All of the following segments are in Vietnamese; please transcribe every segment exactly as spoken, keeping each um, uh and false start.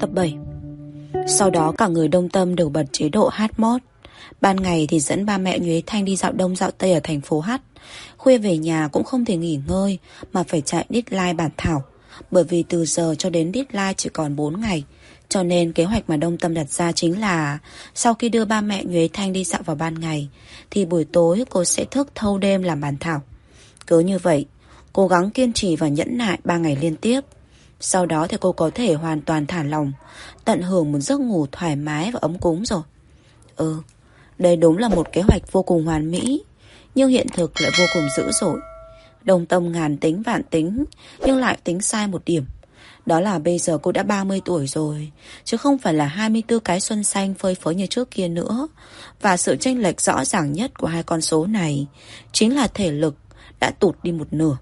Tập bảy. Sau đó cả người Đông Tâm đều bật chế độ hát mode. Ban ngày thì dẫn ba mẹ Nhuế Thanh đi dạo đông dạo tây ở thành phố hát. Khuya về nhà cũng không thể nghỉ ngơi mà phải chạy deadline bản thảo. Bởi vì từ giờ cho đến deadline chỉ còn bốn ngày. Cho nên kế hoạch mà Đông Tâm đặt ra chính là sau khi đưa ba mẹ Nhuế Thanh đi dạo vào ban ngày thì buổi tối cô sẽ thức thâu đêm làm bản thảo. Cứ như vậy, cố gắng kiên trì và nhẫn nại ba ngày liên tiếp. Sau đó thì cô có thể hoàn toàn thả lỏng, tận hưởng một giấc ngủ thoải mái và ấm cúng rồi. Ừ, đây đúng là một kế hoạch vô cùng hoàn mỹ, nhưng hiện thực lại vô cùng dữ dội. Đông Tâm ngàn tính vạn tính, nhưng lại tính sai một điểm. Đó là bây giờ cô đã ba mươi tuổi rồi, chứ không phải là hai mươi tư cái xuân xanh phơi phới như trước kia nữa. Và sự chênh lệch rõ ràng nhất của hai con số này chính là thể lực đã tụt đi một nửa.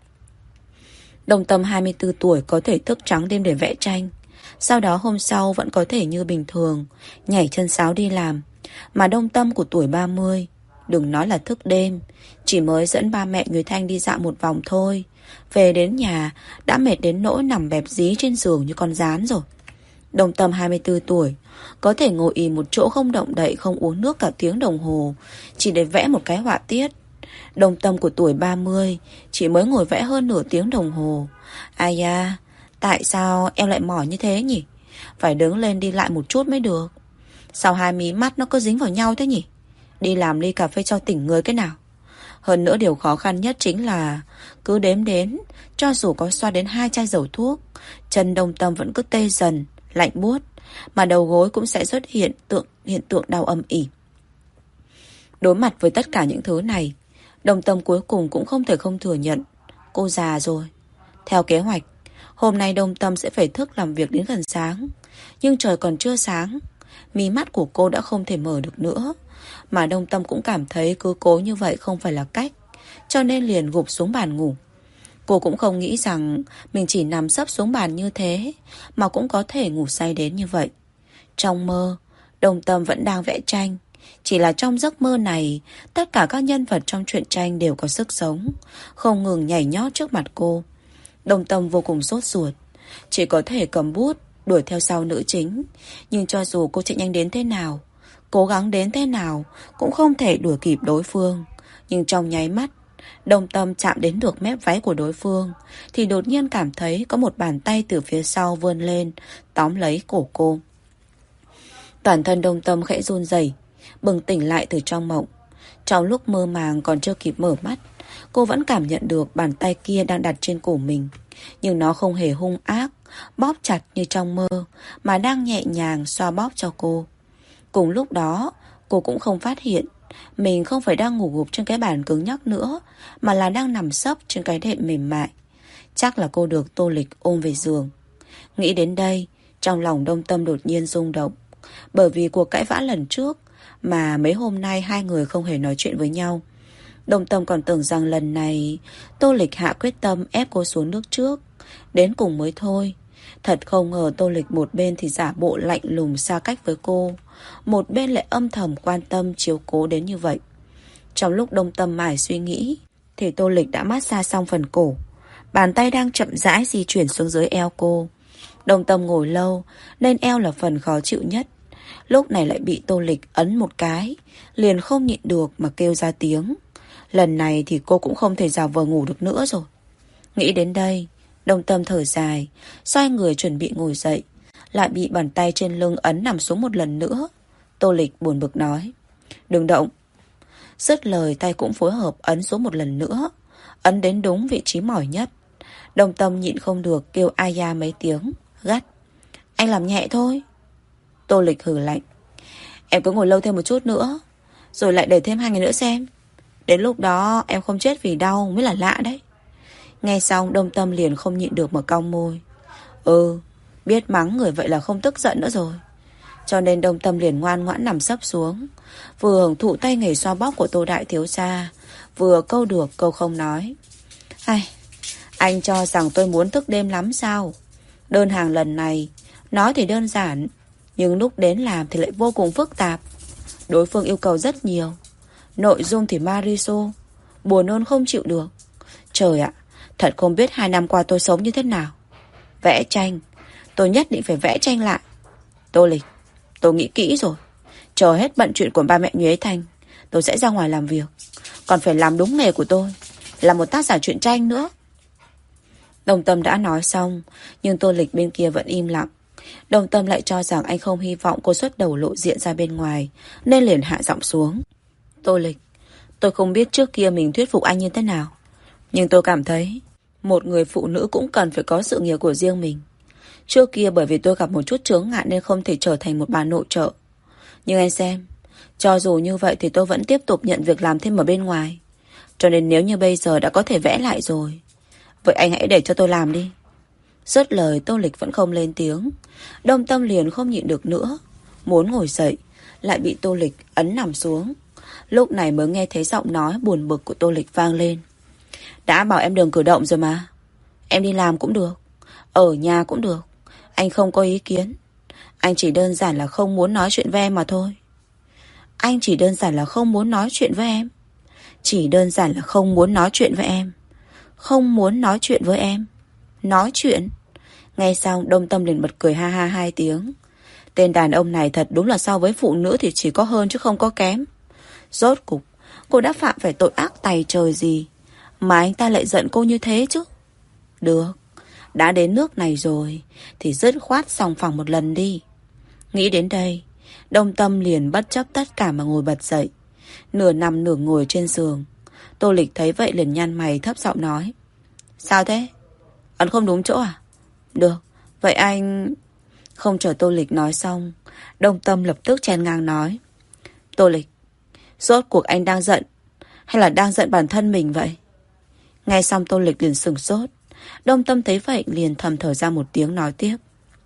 Đông Tâm hai mươi tư tuổi có thể thức trắng đêm để vẽ tranh, sau đó hôm sau vẫn có thể như bình thường nhảy chân sáo đi làm. Mà Đông Tâm của tuổi ba mươi, đừng nói là thức đêm, chỉ mới dẫn ba mẹ Nhuế Thanh đi dạo một vòng thôi, về đến nhà đã mệt đến nỗi nằm bẹp dí trên giường như con rán rồi. Đông Tâm hai mươi tư tuổi có thể ngồi ì một chỗ không động đậy, không uống nước cả tiếng đồng hồ, chỉ để vẽ một cái họa tiết. Đông Tâm của tuổi ba mươi chỉ mới ngồi vẽ hơn nửa tiếng đồng hồ. Ai da, tại sao em lại mỏi như thế nhỉ? Phải đứng lên đi lại một chút mới được. Sao hai mí mắt nó cứ dính vào nhau thế nhỉ? Đi làm ly cà phê cho tỉnh người cái nào. Hơn nữa điều khó khăn nhất chính là cứ đếm đến, cho dù có xoa đến hai chai dầu thuốc, chân Đông Tâm vẫn cứ tê dần, lạnh buốt, mà đầu gối cũng sẽ xuất hiện tượng hiện tượng đau âm ỉ. Đối mặt với tất cả những thứ này, Đông Tâm cuối cùng cũng không thể không thừa nhận cô già rồi. Theo kế hoạch, hôm nay Đông Tâm sẽ phải thức làm việc đến gần sáng. Nhưng trời còn chưa sáng, mí mắt của cô đã không thể mở được nữa. Mà Đông Tâm cũng cảm thấy cứ cố như vậy không phải là cách, cho nên liền gục xuống bàn ngủ. Cô cũng không nghĩ rằng mình chỉ nằm sấp xuống bàn như thế mà cũng có thể ngủ say đến như vậy. Trong mơ, Đông Tâm vẫn đang vẽ tranh. Chỉ là trong giấc mơ này, tất cả các nhân vật trong truyện tranh đều có sức sống, không ngừng nhảy nhót trước mặt cô. Đông Tâm vô cùng sốt ruột, chỉ có thể cầm bút đuổi theo sau nữ chính. Nhưng cho dù cô chạy nhanh đến thế nào, cố gắng đến thế nào, cũng không thể đuổi kịp đối phương. Nhưng trong nháy mắt Đông Tâm chạm đến được mép váy của đối phương thì đột nhiên cảm thấy có một bàn tay từ phía sau vươn lên, tóm lấy cổ cô. Toàn thân Đông Tâm khẽ run rẩy, bừng tỉnh lại từ trong mộng. Trong lúc mơ màng còn chưa kịp mở mắt, cô vẫn cảm nhận được bàn tay kia đang đặt trên cổ mình. Nhưng nó không hề hung ác, bóp chặt như trong mơ, mà đang nhẹ nhàng xoa bóp cho cô. Cùng lúc đó, cô cũng không phát hiện mình không phải đang ngủ gục trên cái bàn cứng nhắc nữa, mà là đang nằm sấp trên cái đệm mềm mại. Chắc là cô được Tô Lịch ôm về giường. Nghĩ đến đây, trong lòng Đông Tâm đột nhiên rung động. Bởi vì cuộc cãi vã lần trước mà mấy hôm nay hai người không hề nói chuyện với nhau. Đông Tâm còn tưởng rằng lần này Tô Lịch hạ quyết tâm ép cô xuống nước trước, đến cùng mới thôi. Thật không ngờ Tô Lịch một bên thì giả bộ lạnh lùng xa cách với cô, một bên lại âm thầm quan tâm chiếu cố đến như vậy. Trong lúc Đông Tâm mải suy nghĩ thì Tô Lịch đã massage xong phần cổ. Bàn tay đang chậm rãi di chuyển xuống dưới eo cô. Đông Tâm ngồi lâu nên eo là phần khó chịu nhất. Lúc này lại bị Tô Lịch ấn một cái, liền không nhịn được mà kêu ra tiếng. Lần này thì cô cũng không thể giả vờ ngủ được nữa rồi. Nghĩ đến đây, Đông Tâm thở dài, xoay người chuẩn bị ngồi dậy, lại bị bàn tay trên lưng ấn nằm xuống một lần nữa. Tô Lịch buồn bực nói: "Đừng động." Dứt lời tay cũng phối hợp ấn xuống một lần nữa, ấn đến đúng vị trí mỏi nhất. Đông Tâm nhịn không được kêu ai da mấy tiếng, gắt: "Anh làm nhẹ thôi." Tô Lịch hừ lạnh: "Em cứ ngồi lâu thêm một chút nữa, rồi lại để thêm hai ngày nữa xem. Đến lúc đó em không chết vì đau mới là lạ đấy." Nghe xong Đông Tâm liền không nhịn được mà cong môi. Ừ, biết mắng người vậy là không tức giận nữa rồi. Cho nên Đông Tâm liền ngoan ngoãn nằm sấp xuống, vừa hưởng thụ tay nghề xoa bóp của Tô Đại thiếu gia, vừa câu được câu không nói. Ai, anh cho rằng tôi muốn thức đêm lắm sao? Đơn hàng lần này nói thì đơn giản, nhưng lúc đến làm thì lại vô cùng phức tạp. Đối phương yêu cầu rất nhiều, nội dung thì Mariso, buồn nôn không chịu được. Trời ạ, thật không biết hai năm qua tôi sống như thế nào. Vẽ tranh, Tôi nhất định phải vẽ tranh lại. Tô Lịch, tôi nghĩ kỹ rồi. Chờ hết bận chuyện của ba mẹ Nhuế Thanh, tôi sẽ ra ngoài làm việc. Còn phải làm đúng nghề của tôi, là một tác giả truyện tranh nữa. Đồng Tâm đã nói xong, nhưng Tô Lịch bên kia vẫn im lặng. Đồng Tâm lại cho rằng anh không hy vọng cô xuất đầu lộ diện ra bên ngoài, nên liền hạ giọng xuống. Tô Lịch, tôi không biết trước kia mình thuyết phục anh như thế nào, nhưng tôi cảm thấy một người phụ nữ cũng cần phải có sự nghiệp của riêng mình. Trước kia bởi vì tôi gặp một chút chướng ngại nên không thể trở thành một bà nội trợ. Nhưng anh xem, cho dù như vậy thì tôi vẫn tiếp tục nhận việc làm thêm ở bên ngoài. Cho nên nếu như bây giờ đã có thể vẽ lại rồi, vậy anh hãy để cho tôi làm đi. Dứt lời, Tô Lịch vẫn không lên tiếng. Đồng Tâm liền không nhịn được nữa, muốn ngồi dậy, lại bị Tô Lịch ấn nằm xuống. Lúc này mới nghe thấy giọng nói buồn bực của Tô Lịch vang lên. Đã bảo em đừng cử động rồi mà. Em đi làm cũng được, ở nhà cũng được, anh không có ý kiến. Anh chỉ đơn giản là không muốn nói chuyện với em mà thôi. Anh chỉ đơn giản là không muốn nói chuyện với em. Chỉ đơn giản là không muốn nói chuyện với em. Không muốn nói chuyện với em. Nói chuyện? Nghe xong Đồng Tâm liền bật cười ha ha hai tiếng. Tên đàn ông này thật đúng là so với phụ nữ thì chỉ có hơn chứ không có kém. Rốt cục cô đã phạm phải tội ác tày trời gì mà anh ta lại giận cô như thế chứ? Được, đã đến nước này rồi thì dứt khoát sòng phẳng một lần đi. Nghĩ đến đây, Đồng Tâm liền bất chấp tất cả mà ngồi bật dậy. Nửa nằm nửa ngồi trên giường. Tô Lịch thấy vậy liền nhăn mày thấp giọng nói. Sao thế? Ấn không đúng chỗ à? Được, vậy anh... Không chờ Tô Lịch nói xong, Đồng Tâm lập tức chen ngang nói. Tô Lịch, rốt cuộc anh đang giận hay là đang giận bản thân mình vậy? Nghe xong Tô Lịch liền sửng sốt. Đồng Tâm thấy vậy liền thầm thở ra một tiếng nói tiếp.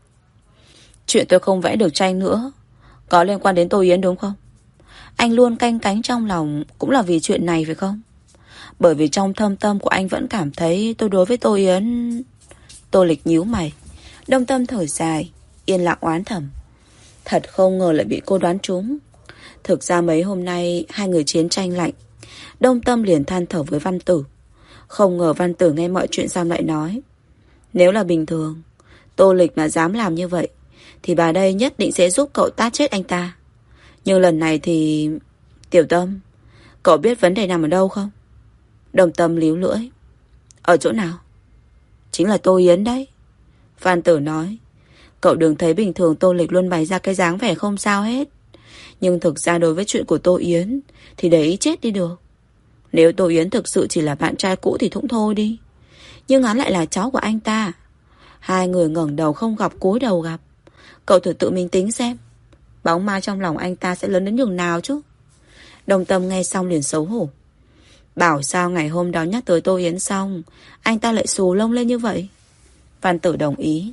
Chuyện tôi không vẽ được tranh nữa có liên quan đến Tô Yến đúng không? Anh luôn canh cánh trong lòng cũng là vì chuyện này phải không? Bởi vì trong thâm tâm của anh vẫn cảm thấy tôi đối với Tô Yến... Tô Lịch nhíu mày. Đồng Tâm thở dài, yên lặng oán thầm. Thật không ngờ lại bị cô đoán trúng. Thực ra mấy hôm nay hai người chiến tranh lạnh. Đồng Tâm liền than thở với Văn Tử. Không ngờ Văn Tử nghe mọi chuyện xong lại nói. Nếu là bình thường, Tô Lịch mà dám làm như vậy thì bà đây nhất định sẽ giúp cậu tát chết anh ta. Nhưng lần này thì... Tiểu Tâm, cậu biết vấn đề nằm ở đâu không? Đồng Tâm líu lưỡi. Ở chỗ nào? Chính là Tô Yến đấy. Văn Tử nói. Cậu đừng thấy bình thường Tô Lịch luôn bày ra cái dáng vẻ không sao hết. Nhưng thực ra đối với chuyện của Tô Yến thì để ý chết đi được. Nếu Tô Yến thực sự chỉ là bạn trai cũ thì cũng thôi đi. Nhưng hắn lại là cháu của anh ta. Hai người ngẩng đầu không gặp cúi đầu gặp. Cậu thử tự mình tính xem, bóng ma trong lòng anh ta sẽ lớn đến nhường nào chứ? Đồng Tâm nghe xong liền xấu hổ. Bảo sao ngày hôm đó nhắc tới Tô Yến xong anh ta lại xù lông lên như vậy? Văn Tử đồng ý.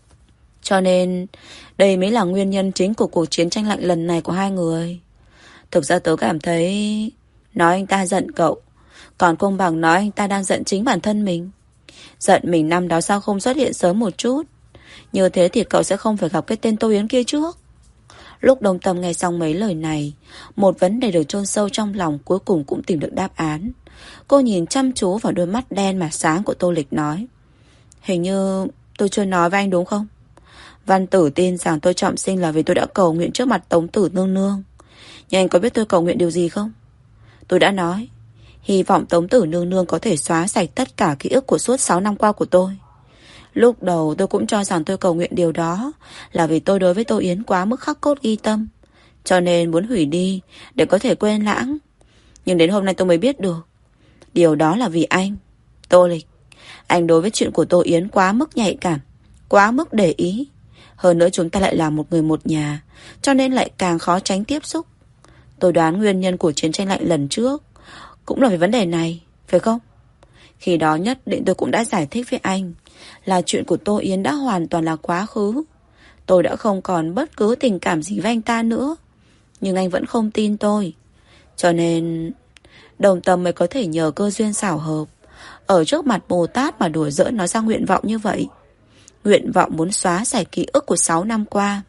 Cho nên đây mới là nguyên nhân chính của cuộc chiến tranh lạnh lần này của hai người. Thực ra tớ cảm thấy nói anh ta giận cậu còn không bằng nói anh ta đang giận chính bản thân mình. Giận mình năm đó sao không xuất hiện sớm một chút. Như thế thì cậu sẽ không phải gặp cái tên Tô Yến kia trước. Lúc Đồng Tâm nghe xong mấy lời này, một vấn đề được chôn sâu trong lòng cuối cùng cũng tìm được đáp án. Cô nhìn chăm chú vào đôi mắt đen mà sáng của Tô Lịch nói. Hình như tôi chưa nói với anh đúng không? Văn Tử tin rằng tôi trọng sinh là vì tôi đã cầu nguyện trước mặt Tống Tử nương nương. Nhưng anh có biết tôi cầu nguyện điều gì không? Tôi đã nói hy vọng Tống Tử nương nương có thể xóa sạch tất cả ký ức của suốt sáu năm qua của tôi. Lúc đầu tôi cũng cho rằng tôi cầu nguyện điều đó là vì tôi đối với Tô Yến quá mức khắc cốt ghi tâm, cho nên muốn hủy đi để có thể quên lãng. Nhưng đến hôm nay tôi mới biết được điều đó là vì anh, Tô Lịch. Anh đối với chuyện của Tô Yến quá mức nhạy cảm, quá mức để ý. Hơn nữa chúng ta lại là một người một nhà, cho nên lại càng khó tránh tiếp xúc. Tôi đoán nguyên nhân của chiến tranh lạnh lần trước cũng là về vấn đề này, phải không? Khi đó nhất định tôi cũng đã giải thích với anh là chuyện của Tô Yến đã hoàn toàn là quá khứ. Tôi đã không còn bất cứ tình cảm gì với anh ta nữa. Nhưng anh vẫn không tin tôi. Cho nên Đồng Tâm mới có thể nhờ cơ duyên xảo hợp ở trước mặt Bồ Tát mà đùa giỡn nói ra nguyện vọng như vậy. Nguyện vọng muốn xóa sạch ký ức của sáu năm qua.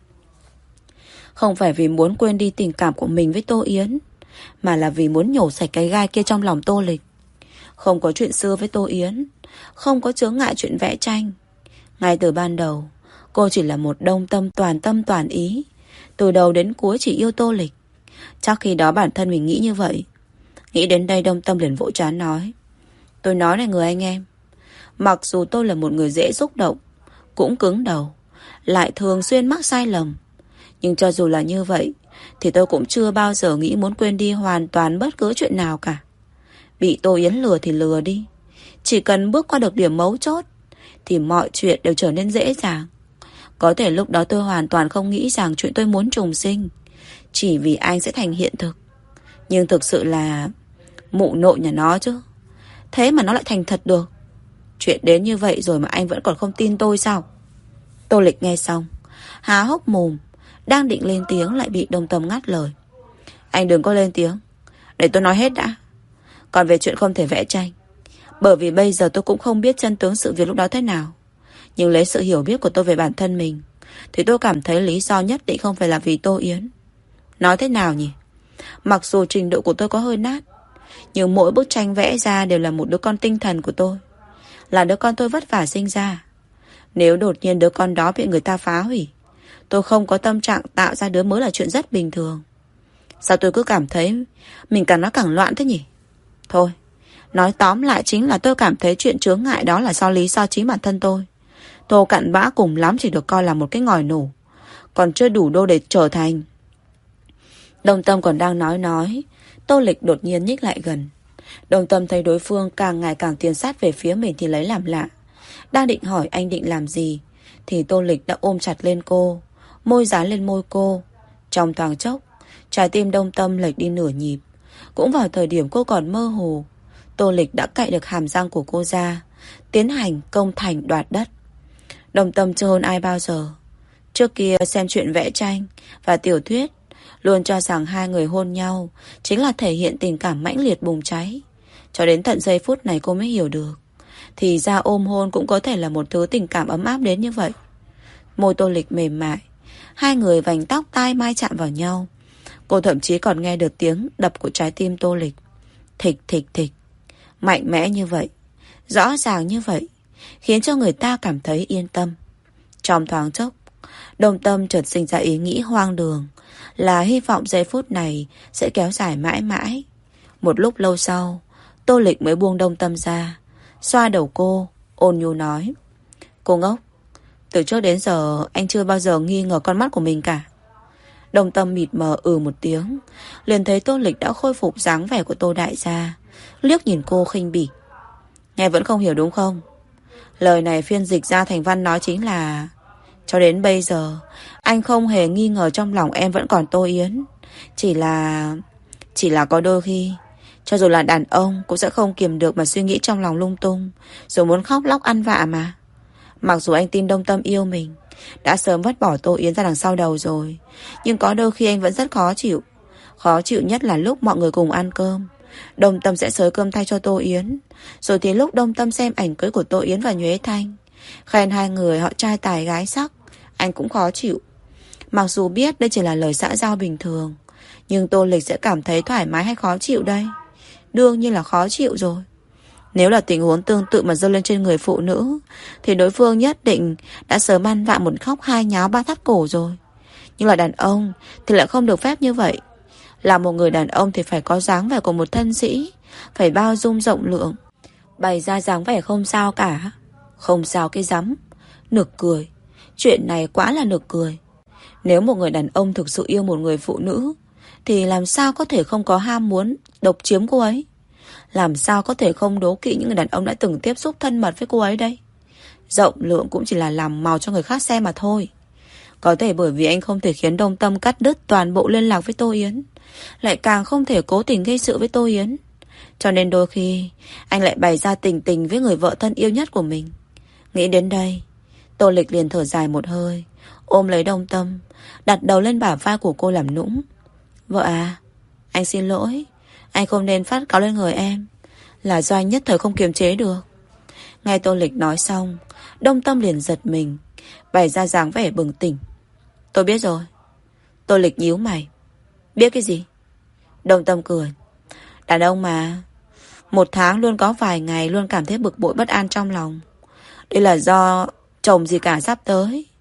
Không phải vì muốn quên đi tình cảm của mình với Tô Yến, mà là vì muốn nhổ sạch cái gai kia trong lòng Tô Lịch. Không có chuyện xưa với Tô Yến, không có chướng ngại chuyện vẽ tranh. Ngay từ ban đầu Cô chỉ là một đông tâm toàn tâm toàn ý, từ đầu đến cuối chỉ yêu Tô Lịch. Chắc khi đó bản thân mình nghĩ như vậy. Nghĩ đến đây Đông Tâm liền vỗ trán nói: tôi nói này người anh em, mặc dù tôi là một người dễ xúc động, cũng cứng đầu, lại thường xuyên mắc sai lầm, nhưng cho dù là như vậy thì tôi cũng chưa bao giờ nghĩ muốn quên đi hoàn toàn bất cứ chuyện nào cả. Bị Tô Yến lừa thì lừa đi, chỉ cần bước qua được điểm mấu chốt thì mọi chuyện đều trở nên dễ dàng. Có thể lúc đó tôi hoàn toàn không nghĩ rằng chuyện tôi muốn trùng sinh chỉ vì anh sẽ thành hiện thực. Nhưng thực sự là mụ nội nhà nó chứ, thế mà nó lại thành thật được. Chuyện đến như vậy rồi mà anh vẫn còn không tin tôi sao? Tô Lịch nghe xong há hốc mồm, đang định lên tiếng lại bị Đông Tâm ngắt lời: anh đừng có lên tiếng, để tôi nói hết đã. Còn về chuyện không thể vẽ tranh, bởi vì bây giờ tôi cũng không biết chân tướng sự việc lúc đó thế nào, nhưng lấy sự hiểu biết của tôi về bản thân mình thì tôi cảm thấy lý do nhất định không phải là vì Tô Yến. Nói thế nào nhỉ? Mặc dù trình độ của tôi có hơi nát, nhưng mỗi bức tranh vẽ ra đều là một đứa con tinh thần của tôi, là đứa con tôi vất vả sinh ra. Nếu đột nhiên đứa con đó bị người ta phá hủy, tôi không có tâm trạng tạo ra đứa mới là chuyện rất bình thường. Sao tôi cứ cảm thấy mình càng nói càng loạn thế nhỉ? Thôi, nói tóm lại chính là tôi cảm thấy chuyện chướng ngại đó là do lý do chính bản thân tôi. Tô cặn bã cùng lắm chỉ được coi là một cái ngòi nổ, còn chưa đủ đô để trở thành. Đông Tâm còn đang nói nói, Tô Lịch đột nhiên nhích lại gần. Đông Tâm thấy đối phương càng ngày càng tiến sát về phía mình thì lấy làm lạ. Đang định hỏi anh định làm gì thì Tô Lịch đã ôm chặt lên cô, môi dán lên môi cô. Trong thoáng chốc, trái tim Đông Tâm lệch đi nửa nhịp. Cũng vào thời điểm cô còn mơ hồ, Tô Lịch đã cạy được hàm răng của cô ra, tiến hành công thành đoạt đất. Đông Tâm chưa hôn ai bao giờ. Trước kia xem chuyện vẽ tranh và tiểu thuyết, luôn cho rằng hai người hôn nhau chính là thể hiện tình cảm mãnh liệt bùng cháy. Cho đến tận giây phút này cô mới hiểu được, thì ra ôm hôn cũng có thể là một thứ tình cảm ấm áp đến như vậy. Môi Tô Lịch mềm mại, hai người vành tóc tai mai chạm vào nhau. Cô thậm chí còn nghe được tiếng đập của trái tim Tô Lịch. Thịch thịch thịch. Mạnh mẽ như vậy, rõ ràng như vậy, khiến cho người ta cảm thấy yên tâm. Trong thoáng chốc, Đông Tâm chợt sinh ra ý nghĩ hoang đường, là hy vọng giây phút này sẽ kéo dài mãi mãi. Một lúc lâu sau, Tô Lịch mới buông Đông Tâm ra, xoa đầu cô, ôn nhu nói: cô ngốc, từ trước đến giờ anh chưa bao giờ nghi ngờ con mắt của mình cả. Đông Tâm mịt mờ ừ một tiếng, liền thấy Tô Lịch đã khôi phục dáng vẻ của Tô đại gia, liếc nhìn cô khinh bỉ: nghe vẫn không hiểu đúng không? Lời này phiên dịch ra thành văn nói chính là: cho đến bây giờ anh không hề nghi ngờ trong lòng em vẫn còn Tô Yến. Chỉ là... Chỉ là có đôi khi, cho dù là đàn ông cũng sẽ không kiềm được mà suy nghĩ trong lòng lung tung, rồi muốn khóc lóc ăn vạ mà. Mặc dù anh tin Đông Tâm yêu mình, đã sớm vứt bỏ Tô Yến ra đằng sau đầu rồi, nhưng có đôi khi anh vẫn rất khó chịu. Khó chịu nhất là lúc mọi người cùng ăn cơm, Đông Tâm sẽ xới cơm thay cho Tô Yến, rồi thì lúc Đông Tâm xem ảnh cưới của Tô Yến và Nhuế Thanh, khen hai người họ trai tài gái sắc, anh cũng khó chịu. Mặc dù biết đây chỉ là lời xã giao bình thường, nhưng Tô Lịch sẽ cảm thấy thoải mái hay khó chịu đây? Đương nhiên là khó chịu rồi. Nếu là tình huống tương tự mà dâng lên trên người phụ nữ, thì đối phương nhất định đã sớm ăn vạ một khóc hai nháo ba thắt cổ rồi. Nhưng là đàn ông thì lại không được phép như vậy. Là một người đàn ông thì phải có dáng vẻ của một thân sĩ, phải bao dung rộng lượng. Bày ra dáng vẻ không sao cả. Không sao cái rắm. Nực cười. Chuyện này quá là nực cười. Nếu một người đàn ông thực sự yêu một người phụ nữ, thì làm sao có thể không có ham muốn độc chiếm cô ấy? Làm sao có thể không đố kỵ những người đàn ông đã từng tiếp xúc thân mật với cô ấy đây? Rộng lượng cũng chỉ là làm màu cho người khác xem mà thôi. Có thể bởi vì anh không thể khiến Đông Tâm cắt đứt toàn bộ liên lạc với Tô Yến, lại càng không thể cố tình gây sự với Tô Yến, cho nên đôi khi anh lại bày ra tình tình với người vợ thân yêu nhất của mình. Nghĩ đến đây, Tô Lịch liền thở dài một hơi, ôm lấy Đông Tâm, đặt đầu lên bả vai của cô làm nũng. Vợ à, anh xin lỗi, anh không nên phát cáu lên người em, là do anh nhất thời không kiềm chế được. Nghe Tô Lịch nói xong, Đông Tâm liền giật mình, bày ra dáng vẻ bừng tỉnh. Tôi biết rồi. Tô Lịch nhíu mày. Biết cái gì? Đông Tâm cười. Đàn ông mà, một tháng luôn có vài ngày luôn cảm thấy bực bội bất an trong lòng. Đây là do chồng gì cả sắp tới.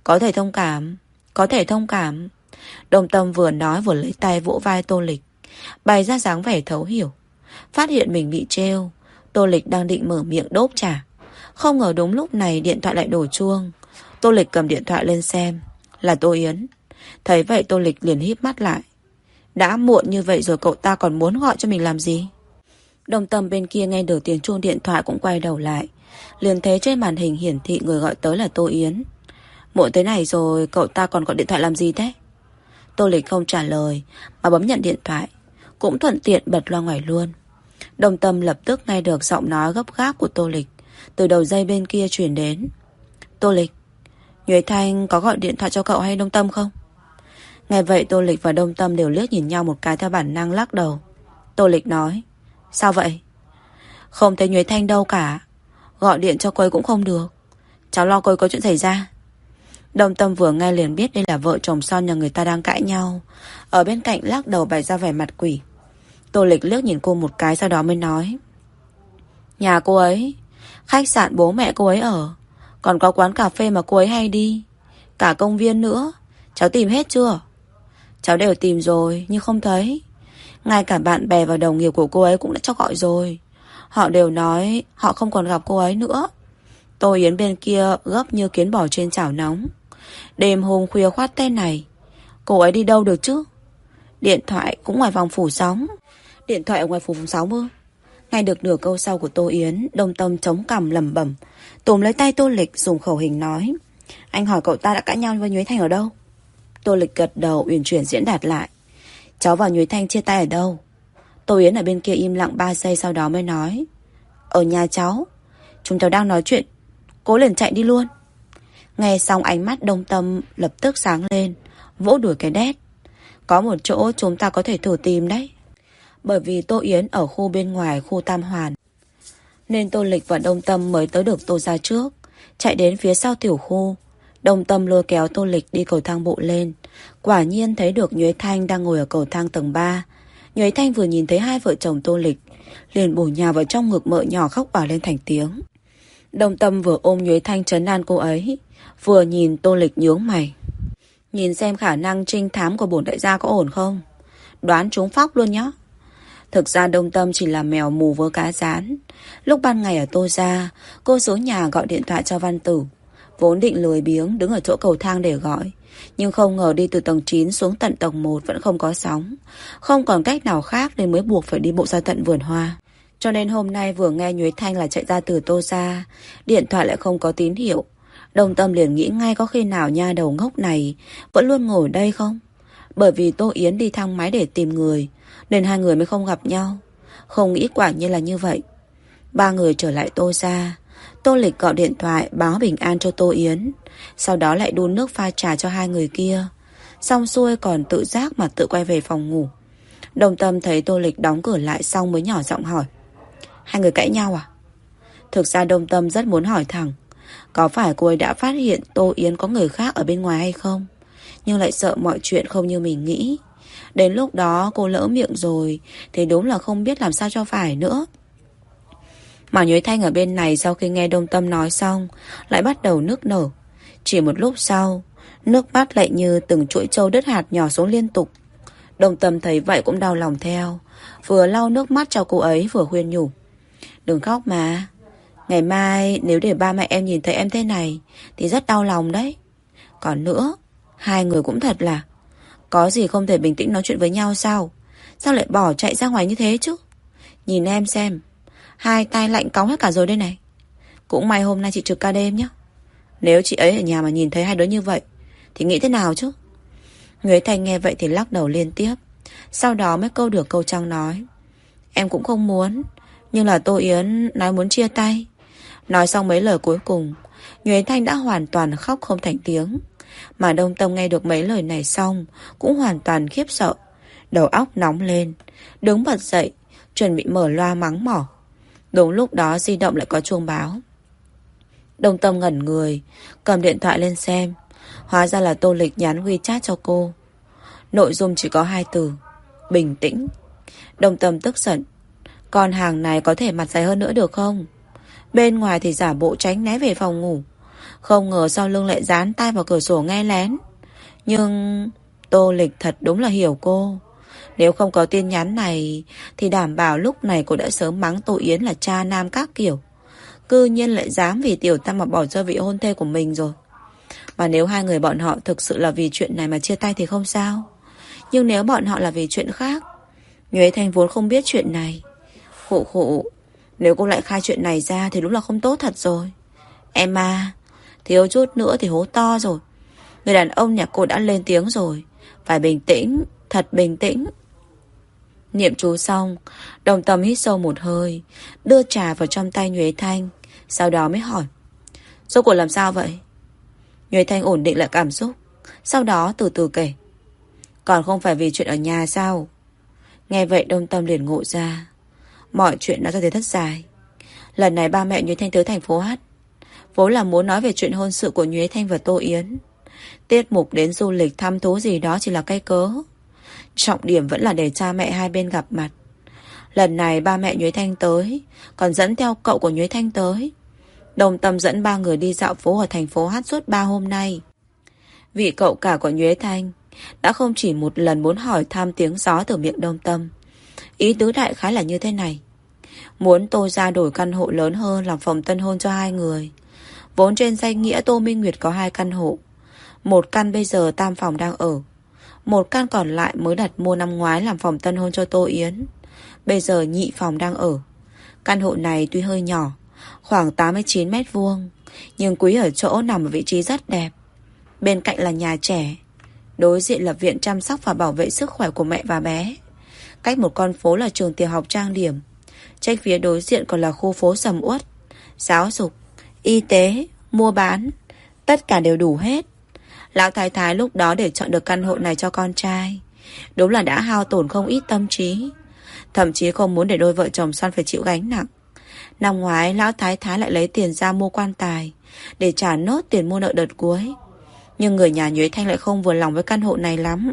Có thể thông cảm, có thể thông cảm. Đồng Tâm vừa nói vừa lấy tay vỗ vai Tô Lịch, bày ra dáng vẻ thấu hiểu. Phát hiện mình bị trêu, Tô Lịch đang định mở miệng đốp trả, không ngờ đúng lúc này điện thoại lại đổ chuông. Tô Lịch cầm điện thoại lên xem, là Tô Yến. Thấy vậy Tô Lịch liền híp mắt lại. Đã muộn như vậy rồi cậu ta còn muốn gọi cho mình làm gì? Đồng Tâm bên kia nghe được tiếng chuông điện thoại cũng quay đầu lại, liền thấy trên màn hình hiển thị người gọi tới là Tô Yến. Muộn thế này rồi cậu ta còn gọi điện thoại làm gì thế? Tô Lịch không trả lời mà bấm nhận điện thoại, cũng thuận tiện bật loa ngoài luôn. Đồng Tâm lập tức nghe được giọng nói gấp gáp của Tô Lịch từ đầu dây bên kia truyền đến. Tô Lịch, Nhuế Thanh có gọi điện thoại cho cậu hay Đồng Tâm không? Nghe vậy Tô Lịch và Đồng Tâm đều liếc nhìn nhau một cái theo bản năng lắc đầu. Tô Lịch nói, sao vậy? Không thấy Nhuế Thanh đâu cả, gọi điện cho cô ấy cũng không được. Cháu lo cô ấy có chuyện xảy ra. Đồng Tâm vừa nghe liền biết đây là vợ chồng son nhà người ta đang cãi nhau, ở bên cạnh lắc đầu bày ra vẻ mặt quỷ. Tô Lịch liếc nhìn cô một cái sau đó mới nói, nhà cô ấy, khách sạn bố mẹ cô ấy ở, còn có quán cà phê mà cô ấy hay đi, cả công viên nữa. Cháu tìm hết chưa? Cháu đều tìm rồi nhưng không thấy. Ngay cả bạn bè và đồng nghiệp của cô ấy cũng đã cho gọi rồi, họ đều nói họ không còn gặp cô ấy nữa. Tô Yến bên kia gấp như kiến bò trên chảo nóng. Đêm hôm khuya khoát tên này, cô ấy đi đâu được chứ? Điện thoại cũng ngoài vòng phủ sóng. Điện thoại ở ngoài phủ sóng ư? Nghe được nửa câu sau của Tô Yến, Đồng Tâm chống cằm lẩm bẩm, túm lấy tay Tô Lịch dùng khẩu hình nói, anh hỏi cậu ta đã cãi nhau với Nhuế Thanh ở đâu? Tô Lịch gật đầu uyển chuyển diễn đạt lại, cháu và Nhuế Thanh chia tay ở đâu? Tô Yến ở bên kia im lặng ba giây sau đó mới nói, ở nhà cháu, chúng cháu đang nói chuyện. Cố liền chạy đi luôn. Nghe xong ánh mắt Đồng Tâm lập tức sáng lên, vỗ đuổi cái đét. Có một chỗ chúng ta có thể thử tìm đấy. Bởi vì Tô Yến ở khu bên ngoài khu Tam Hoàn, nên Tô Lịch và Đồng Tâm mới tới được Tô ra trước. Chạy đến phía sau tiểu khu, Đồng Tâm lôi kéo Tô Lịch đi cầu thang bộ lên. Quả nhiên thấy được Nhuế Thanh đang ngồi ở cầu thang tầng ba. Nhuế Thanh vừa nhìn thấy hai vợ chồng Tô Lịch liền bổ nhào vào trong ngực mợ nhỏ khóc òa lên thành tiếng. Đồng Tâm vừa ôm Nhuế Thanh trấn an cô ấy, vừa nhìn Tô Lịch nhướng mày. Nhìn xem khả năng trinh thám của bổn đại gia có ổn không? Đoán trúng phóc luôn nhá. Thực ra Đồng Tâm chỉ là mèo mù vớ cá rán. Lúc ban ngày ở Tô gia, cô xuống nhà gọi điện thoại cho Văn Tử. Vốn định lười biếng đứng ở chỗ cầu thang để gọi, nhưng không ngờ đi từ tầng chín xuống tận tầng một vẫn không có sóng. Không còn cách nào khác nên mới buộc phải đi bộ ra tận vườn hoa. Cho nên hôm nay vừa nghe Nhuế Thanh là chạy ra từ Tô gia, điện thoại lại không có tín hiệu. Đồng Tâm liền nghĩ ngay có khi nào nha đầu ngốc này vẫn luôn ngồi đây không? Bởi vì Tô Yến đi thang máy để tìm người, nên hai người mới không gặp nhau. Không nghĩ quả nhiên là như vậy. Ba người trở lại Tô gia. Tô Lịch gọi điện thoại báo bình an cho Tô Yến, sau đó lại đun nước pha trà cho hai người kia. Xong xuôi còn tự giác mà tự quay về phòng ngủ. Đồng Tâm thấy Tô Lịch đóng cửa lại xong mới nhỏ giọng hỏi, hai người cãi nhau à? Thực ra Đồng Tâm rất muốn hỏi thẳng, có phải cô ấy đã phát hiện Tô Yến có người khác ở bên ngoài hay không, nhưng lại sợ mọi chuyện không như mình nghĩ. Đến lúc đó cô lỡ miệng rồi thì đúng là không biết làm sao cho phải nữa. Mà Nhuế Thanh ở bên này sau khi nghe Đồng Tâm nói xong lại bắt đầu nức nở. Chỉ một lúc sau, nước mắt lại như từng chuỗi trâu đứt hạt nhỏ xuống liên tục. Đồng Tâm thấy vậy cũng đau lòng theo, vừa lau nước mắt cho cô ấy vừa khuyên nhủ, đừng khóc mà, ngày mai nếu để ba mẹ em nhìn thấy em thế này thì rất đau lòng đấy. Còn nữa, hai người cũng thật là, có gì không thể bình tĩnh nói chuyện với nhau sao? Sao lại bỏ chạy ra ngoài như thế chứ? Nhìn em xem, hai tay lạnh cóng hết cả rồi đây này. Cũng may hôm nay chị trực ca đêm nhá. Nếu chị ấy ở nhà mà nhìn thấy hai đứa như vậy thì nghĩ thế nào chứ? Nhuế Thanh nghe vậy thì lắc đầu liên tiếp, sau đó mới câu được câu Trăng nói, em cũng không muốn, nhưng là Tô Yến nói muốn chia tay. Nói xong mấy lời cuối cùng, Nhuế Thanh đã hoàn toàn khóc không thành tiếng. Mà Đồng Tâm nghe được mấy lời này xong cũng hoàn toàn khiếp sợ, đầu óc nóng lên, đứng bật dậy chuẩn bị mở loa mắng mỏ. Đúng lúc đó di động lại có chuông báo. Đồng Tâm ngẩn người, cầm điện thoại lên xem. Hóa ra là Tô Lịch nhắn WeChat cho cô. Nội dung chỉ có hai từ, bình tĩnh. Đồng Tâm tức giận, con hàng này có thể mặt dày hơn nữa được không? Bên ngoài thì giả bộ tránh né về phòng ngủ, Không ngờ sau lưng lại dán tai vào cửa sổ nghe lén. Nhưng Tô Lịch thật đúng là hiểu cô. Nếu không có tin nhắn này thì đảm bảo lúc này cô đã sớm mắng Tô Yến là cha nam các kiểu. Cư nhiên lại dám vì Tiểu Tam mà bỏ rơi vị hôn thê của mình rồi. Mà nếu hai người bọn họ thực sự là vì chuyện này mà chia tay thì không sao. Nhưng nếu bọn họ là vì chuyện khác. Nhuế Thanh vốn không biết chuyện này. Khụ khụ, nếu cô lại khai chuyện này ra thì đúng là không tốt thật rồi. Em à, thiếu chút nữa thì hố to rồi. Người đàn ông nhà cô đã lên tiếng rồi. Phải bình tĩnh, thật bình tĩnh. Niệm chú xong, Đồng Tâm hít sâu một hơi, đưa trà vào trong tay Nhuế Thanh, sau đó mới hỏi: rốt cuộc làm sao vậy? Nhuế Thanh ổn định lại cảm xúc, sau đó từ từ kể: còn không phải vì chuyện ở nhà sao? Nghe vậy Đồng Tâm liền ngộ ra, mọi chuyện đã ra thế thất dài. Lần này ba mẹ Nhuế Thanh tới thành phố Hát, vốn là muốn nói về chuyện hôn sự của Nhuế Thanh và Tô Yến. Tiết mục đến du lịch thăm thú gì đó chỉ là cây cớ. Trọng điểm vẫn là để cha mẹ hai bên gặp mặt. Lần này ba mẹ Nhuế Thanh tới, còn dẫn theo cậu của Nhuế Thanh tới. Đồng Tâm dẫn ba người đi dạo phố ở thành phố Hát suốt ba hôm nay. Vị cậu cả của Nhuế Thanh đã không chỉ một lần muốn hỏi thăm tiếng gió từ miệng Đồng Tâm. Ý tứ đại khái là như thế này: muốn Tô ra đổi căn hộ lớn hơn làm phòng tân hôn cho hai người. Vốn trên danh nghĩa Tô Minh Nguyệt có hai căn hộ. Một căn bây giờ Tam phòng đang ở, một căn còn lại mới đặt mua năm ngoái làm phòng tân hôn cho Tô Yến. Bây giờ Nhị phòng đang ở. Căn hộ này tuy hơi nhỏ, khoảng tám mươi chín mét vuông, nhưng quý ở chỗ nằm ở vị trí rất đẹp. Bên cạnh là nhà trẻ, đối diện là viện chăm sóc và bảo vệ sức khỏe của mẹ và bé. Cách một con phố là trường tiểu học Trang Điểm. Trên phía đối diện còn là khu phố sầm uất. Giáo dục, y tế, mua bán, tất cả đều đủ hết. Lão thái thái lúc đó để chọn được căn hộ này cho con trai, đúng là đã hao tổn không ít tâm trí. Thậm chí không muốn để đôi vợ chồng son phải chịu gánh nặng. Năm ngoái lão thái thái lại lấy tiền ra mua quan tài để trả nốt tiền mua nợ đợt cuối. Nhưng người nhà Nhuế Thanh lại không vừa lòng với căn hộ này lắm.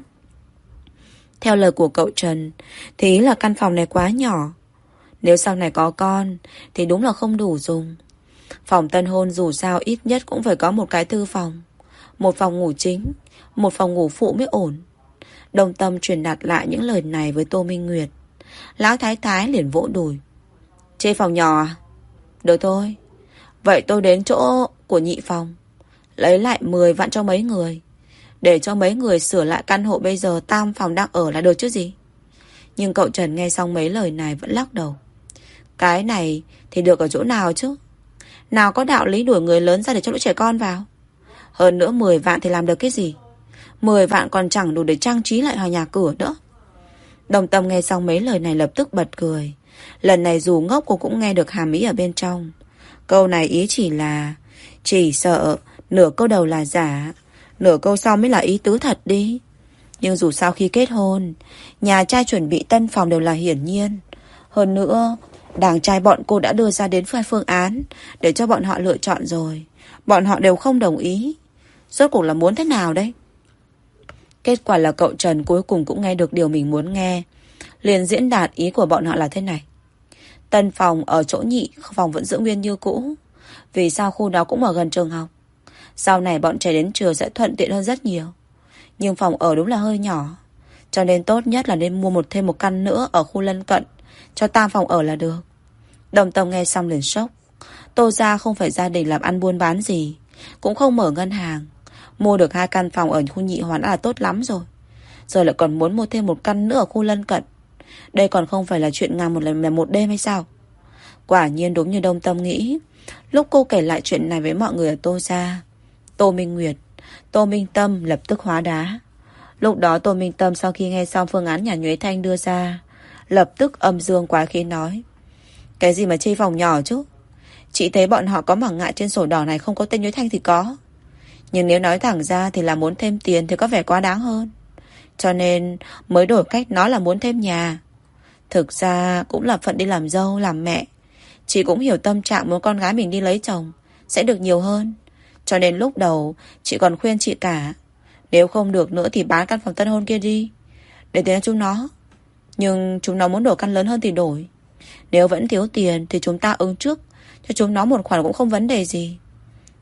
Theo lời của cậu Trần thì ý là căn phòng này quá nhỏ. Nếu sau này có con thì đúng là không đủ dùng. Phòng tân hôn dù sao ít nhất cũng phải có một cái thư phòng, một phòng ngủ chính, một phòng ngủ phụ mới ổn. Đồng Tâm truyền đạt lại những lời này với Tô Minh Nguyệt. Lão thái thái liền vỗ đùi: chê phòng nhỏ à? Được thôi, vậy tôi đến chỗ của Nhị phòng, lấy lại mười vạn cho mấy người, để cho mấy người sửa lại căn hộ bây giờ Tam phòng đang ở là được chứ gì. Nhưng cậu Trần nghe xong mấy lời này vẫn lắc đầu. Cái này thì được ở chỗ nào chứ? Nào có đạo lý đuổi người lớn ra để cho lũ trẻ con vào. Hơn nữa mười vạn thì làm được cái gì? Mười vạn còn chẳng đủ để trang trí lại nhà cửa nữa. Đồng Tâm nghe xong mấy lời này lập tức bật cười. Lần này dù ngốc cô cũng nghe được hàm ý ở bên trong. Câu này ý chỉ là chỉ sợ nửa câu đầu là giả, nửa câu sau mới là ý tứ thật đi. Nhưng dù sao khi kết hôn, nhà trai chuẩn bị tân phòng đều là hiển nhiên. Hơn nữa đàng trai bọn cô đã đưa ra đến vài phương án để cho bọn họ lựa chọn rồi. Bọn họ đều không đồng ý. Rốt cuộc là muốn thế nào đấy? Kết quả là cậu Trần cuối cùng cũng nghe được điều mình muốn nghe. Liền diễn đạt ý của bọn họ là thế này: tân phòng ở chỗ Nhị phòng vẫn giữ nguyên như cũ. Vì sao khu đó cũng ở gần trường học, sau này bọn trẻ đến trường sẽ thuận tiện hơn rất nhiều. Nhưng phòng ở đúng là hơi nhỏ, cho nên tốt nhất là nên mua một thêm một căn nữa ở khu lân cận cho Tam phòng ở là được. Đồng Tâm nghe xong liền sốc. Tô gia không phải gia đình làm ăn buôn bán gì, cũng không mở ngân hàng. Mua được hai căn phòng ở khu Nhị Hoàn là tốt lắm rồi, giờ lại còn muốn mua thêm một căn nữa ở khu lân cận. Đây còn không phải là chuyện ngang một lần một đêm hay sao? Quả nhiên đúng như Đồng Tâm nghĩ. Lúc cô kể lại chuyện này với mọi người ở Tô gia, Tô Minh Nguyệt, Tô Minh Tâm lập tức hóa đá. Lúc đó Tô Minh Tâm sau khi nghe xong phương án nhà Nhuế Thanh đưa ra, lập tức âm dương quá khí nói: cái gì mà chê phòng nhỏ chứ? Chị thấy bọn họ có mảng ngại trên sổ đỏ này không có tên Nhuế Thanh thì có. Nhưng nếu nói thẳng ra thì là muốn thêm tiền thì có vẻ quá đáng hơn. Cho nên mới đổi cách nói là muốn thêm nhà. Thực ra cũng là phận đi làm dâu làm mẹ, chị cũng hiểu tâm trạng muốn con gái mình đi lấy chồng sẽ được nhiều hơn. Cho nên lúc đầu chị còn khuyên chị cả, nếu không được nữa thì bán căn phòng tân hôn kia đi, để tiền cho chúng nó. Nhưng chúng nó muốn đổi căn lớn hơn thì đổi. Nếu vẫn thiếu tiền thì chúng ta ứng trước cho chúng nó một khoản cũng không vấn đề gì.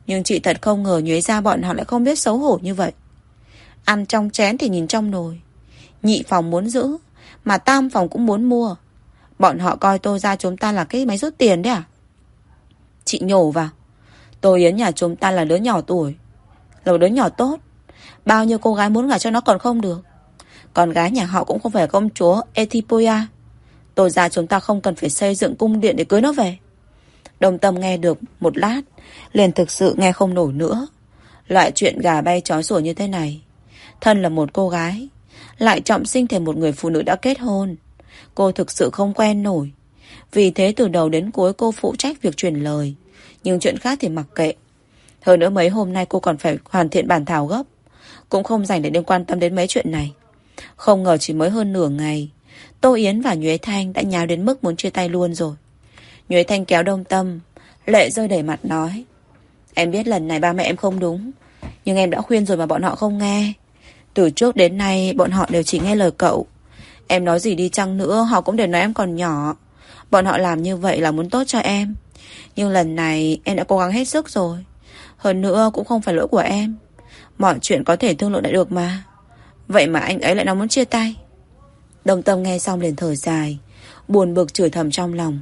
Nhưng chị thật không ngờ Nhuế gia bọn họ lại không biết xấu hổ như vậy. Ăn trong chén thì nhìn trong nồi. Nhị phòng muốn giữ, mà tam phòng cũng muốn mua. Bọn họ coi Tô gia chúng ta là cái máy rút tiền đấy à? Chị nhổ vào. Tô Yến nhà chúng ta là đứa nhỏ tuổi, là một đứa nhỏ tốt. Bao nhiêu cô gái muốn gả cho nó còn không được. Con gái nhà họ cũng không phải công chúa Ethiopia. Tô gia chúng ta không cần phải xây dựng cung điện để cưới nó về. Đồng Tâm nghe được một lát, liền thực sự nghe không nổi nữa. Loại chuyện gà bay chó sủa như thế này, thân là một cô gái, lại trọng sinh thêm một người phụ nữ đã kết hôn, cô thực sự không quen nổi. Vì thế từ đầu đến cuối cô phụ trách việc truyền lời, nhưng chuyện khác thì mặc kệ. Hơn nữa mấy hôm nay cô còn phải hoàn thiện bản thảo gấp, cũng không dành để đêm quan tâm đến mấy chuyện này. Không ngờ chỉ mới hơn nửa ngày, Tô Yến và Nhuế Thanh đã nháo đến mức muốn chia tay luôn rồi. Nhuế Thanh kéo Đông Tâm, lệ rơi đầy mặt nói: Em biết lần này ba mẹ em không đúng, nhưng em đã khuyên rồi mà bọn họ không nghe. Từ trước đến nay bọn họ đều chỉ nghe lời cậu. Em nói gì đi chăng nữa họ cũng đều nói em còn nhỏ. Bọn họ làm như vậy là muốn tốt cho em. Nhưng lần này em đã cố gắng hết sức rồi. Hơn nữa cũng không phải lỗi của em. Mọi chuyện có thể thương lượng lại được mà. Vậy mà anh ấy lại nói muốn chia tay. Đồng Tâm nghe xong liền thở dài, buồn bực chửi thầm trong lòng.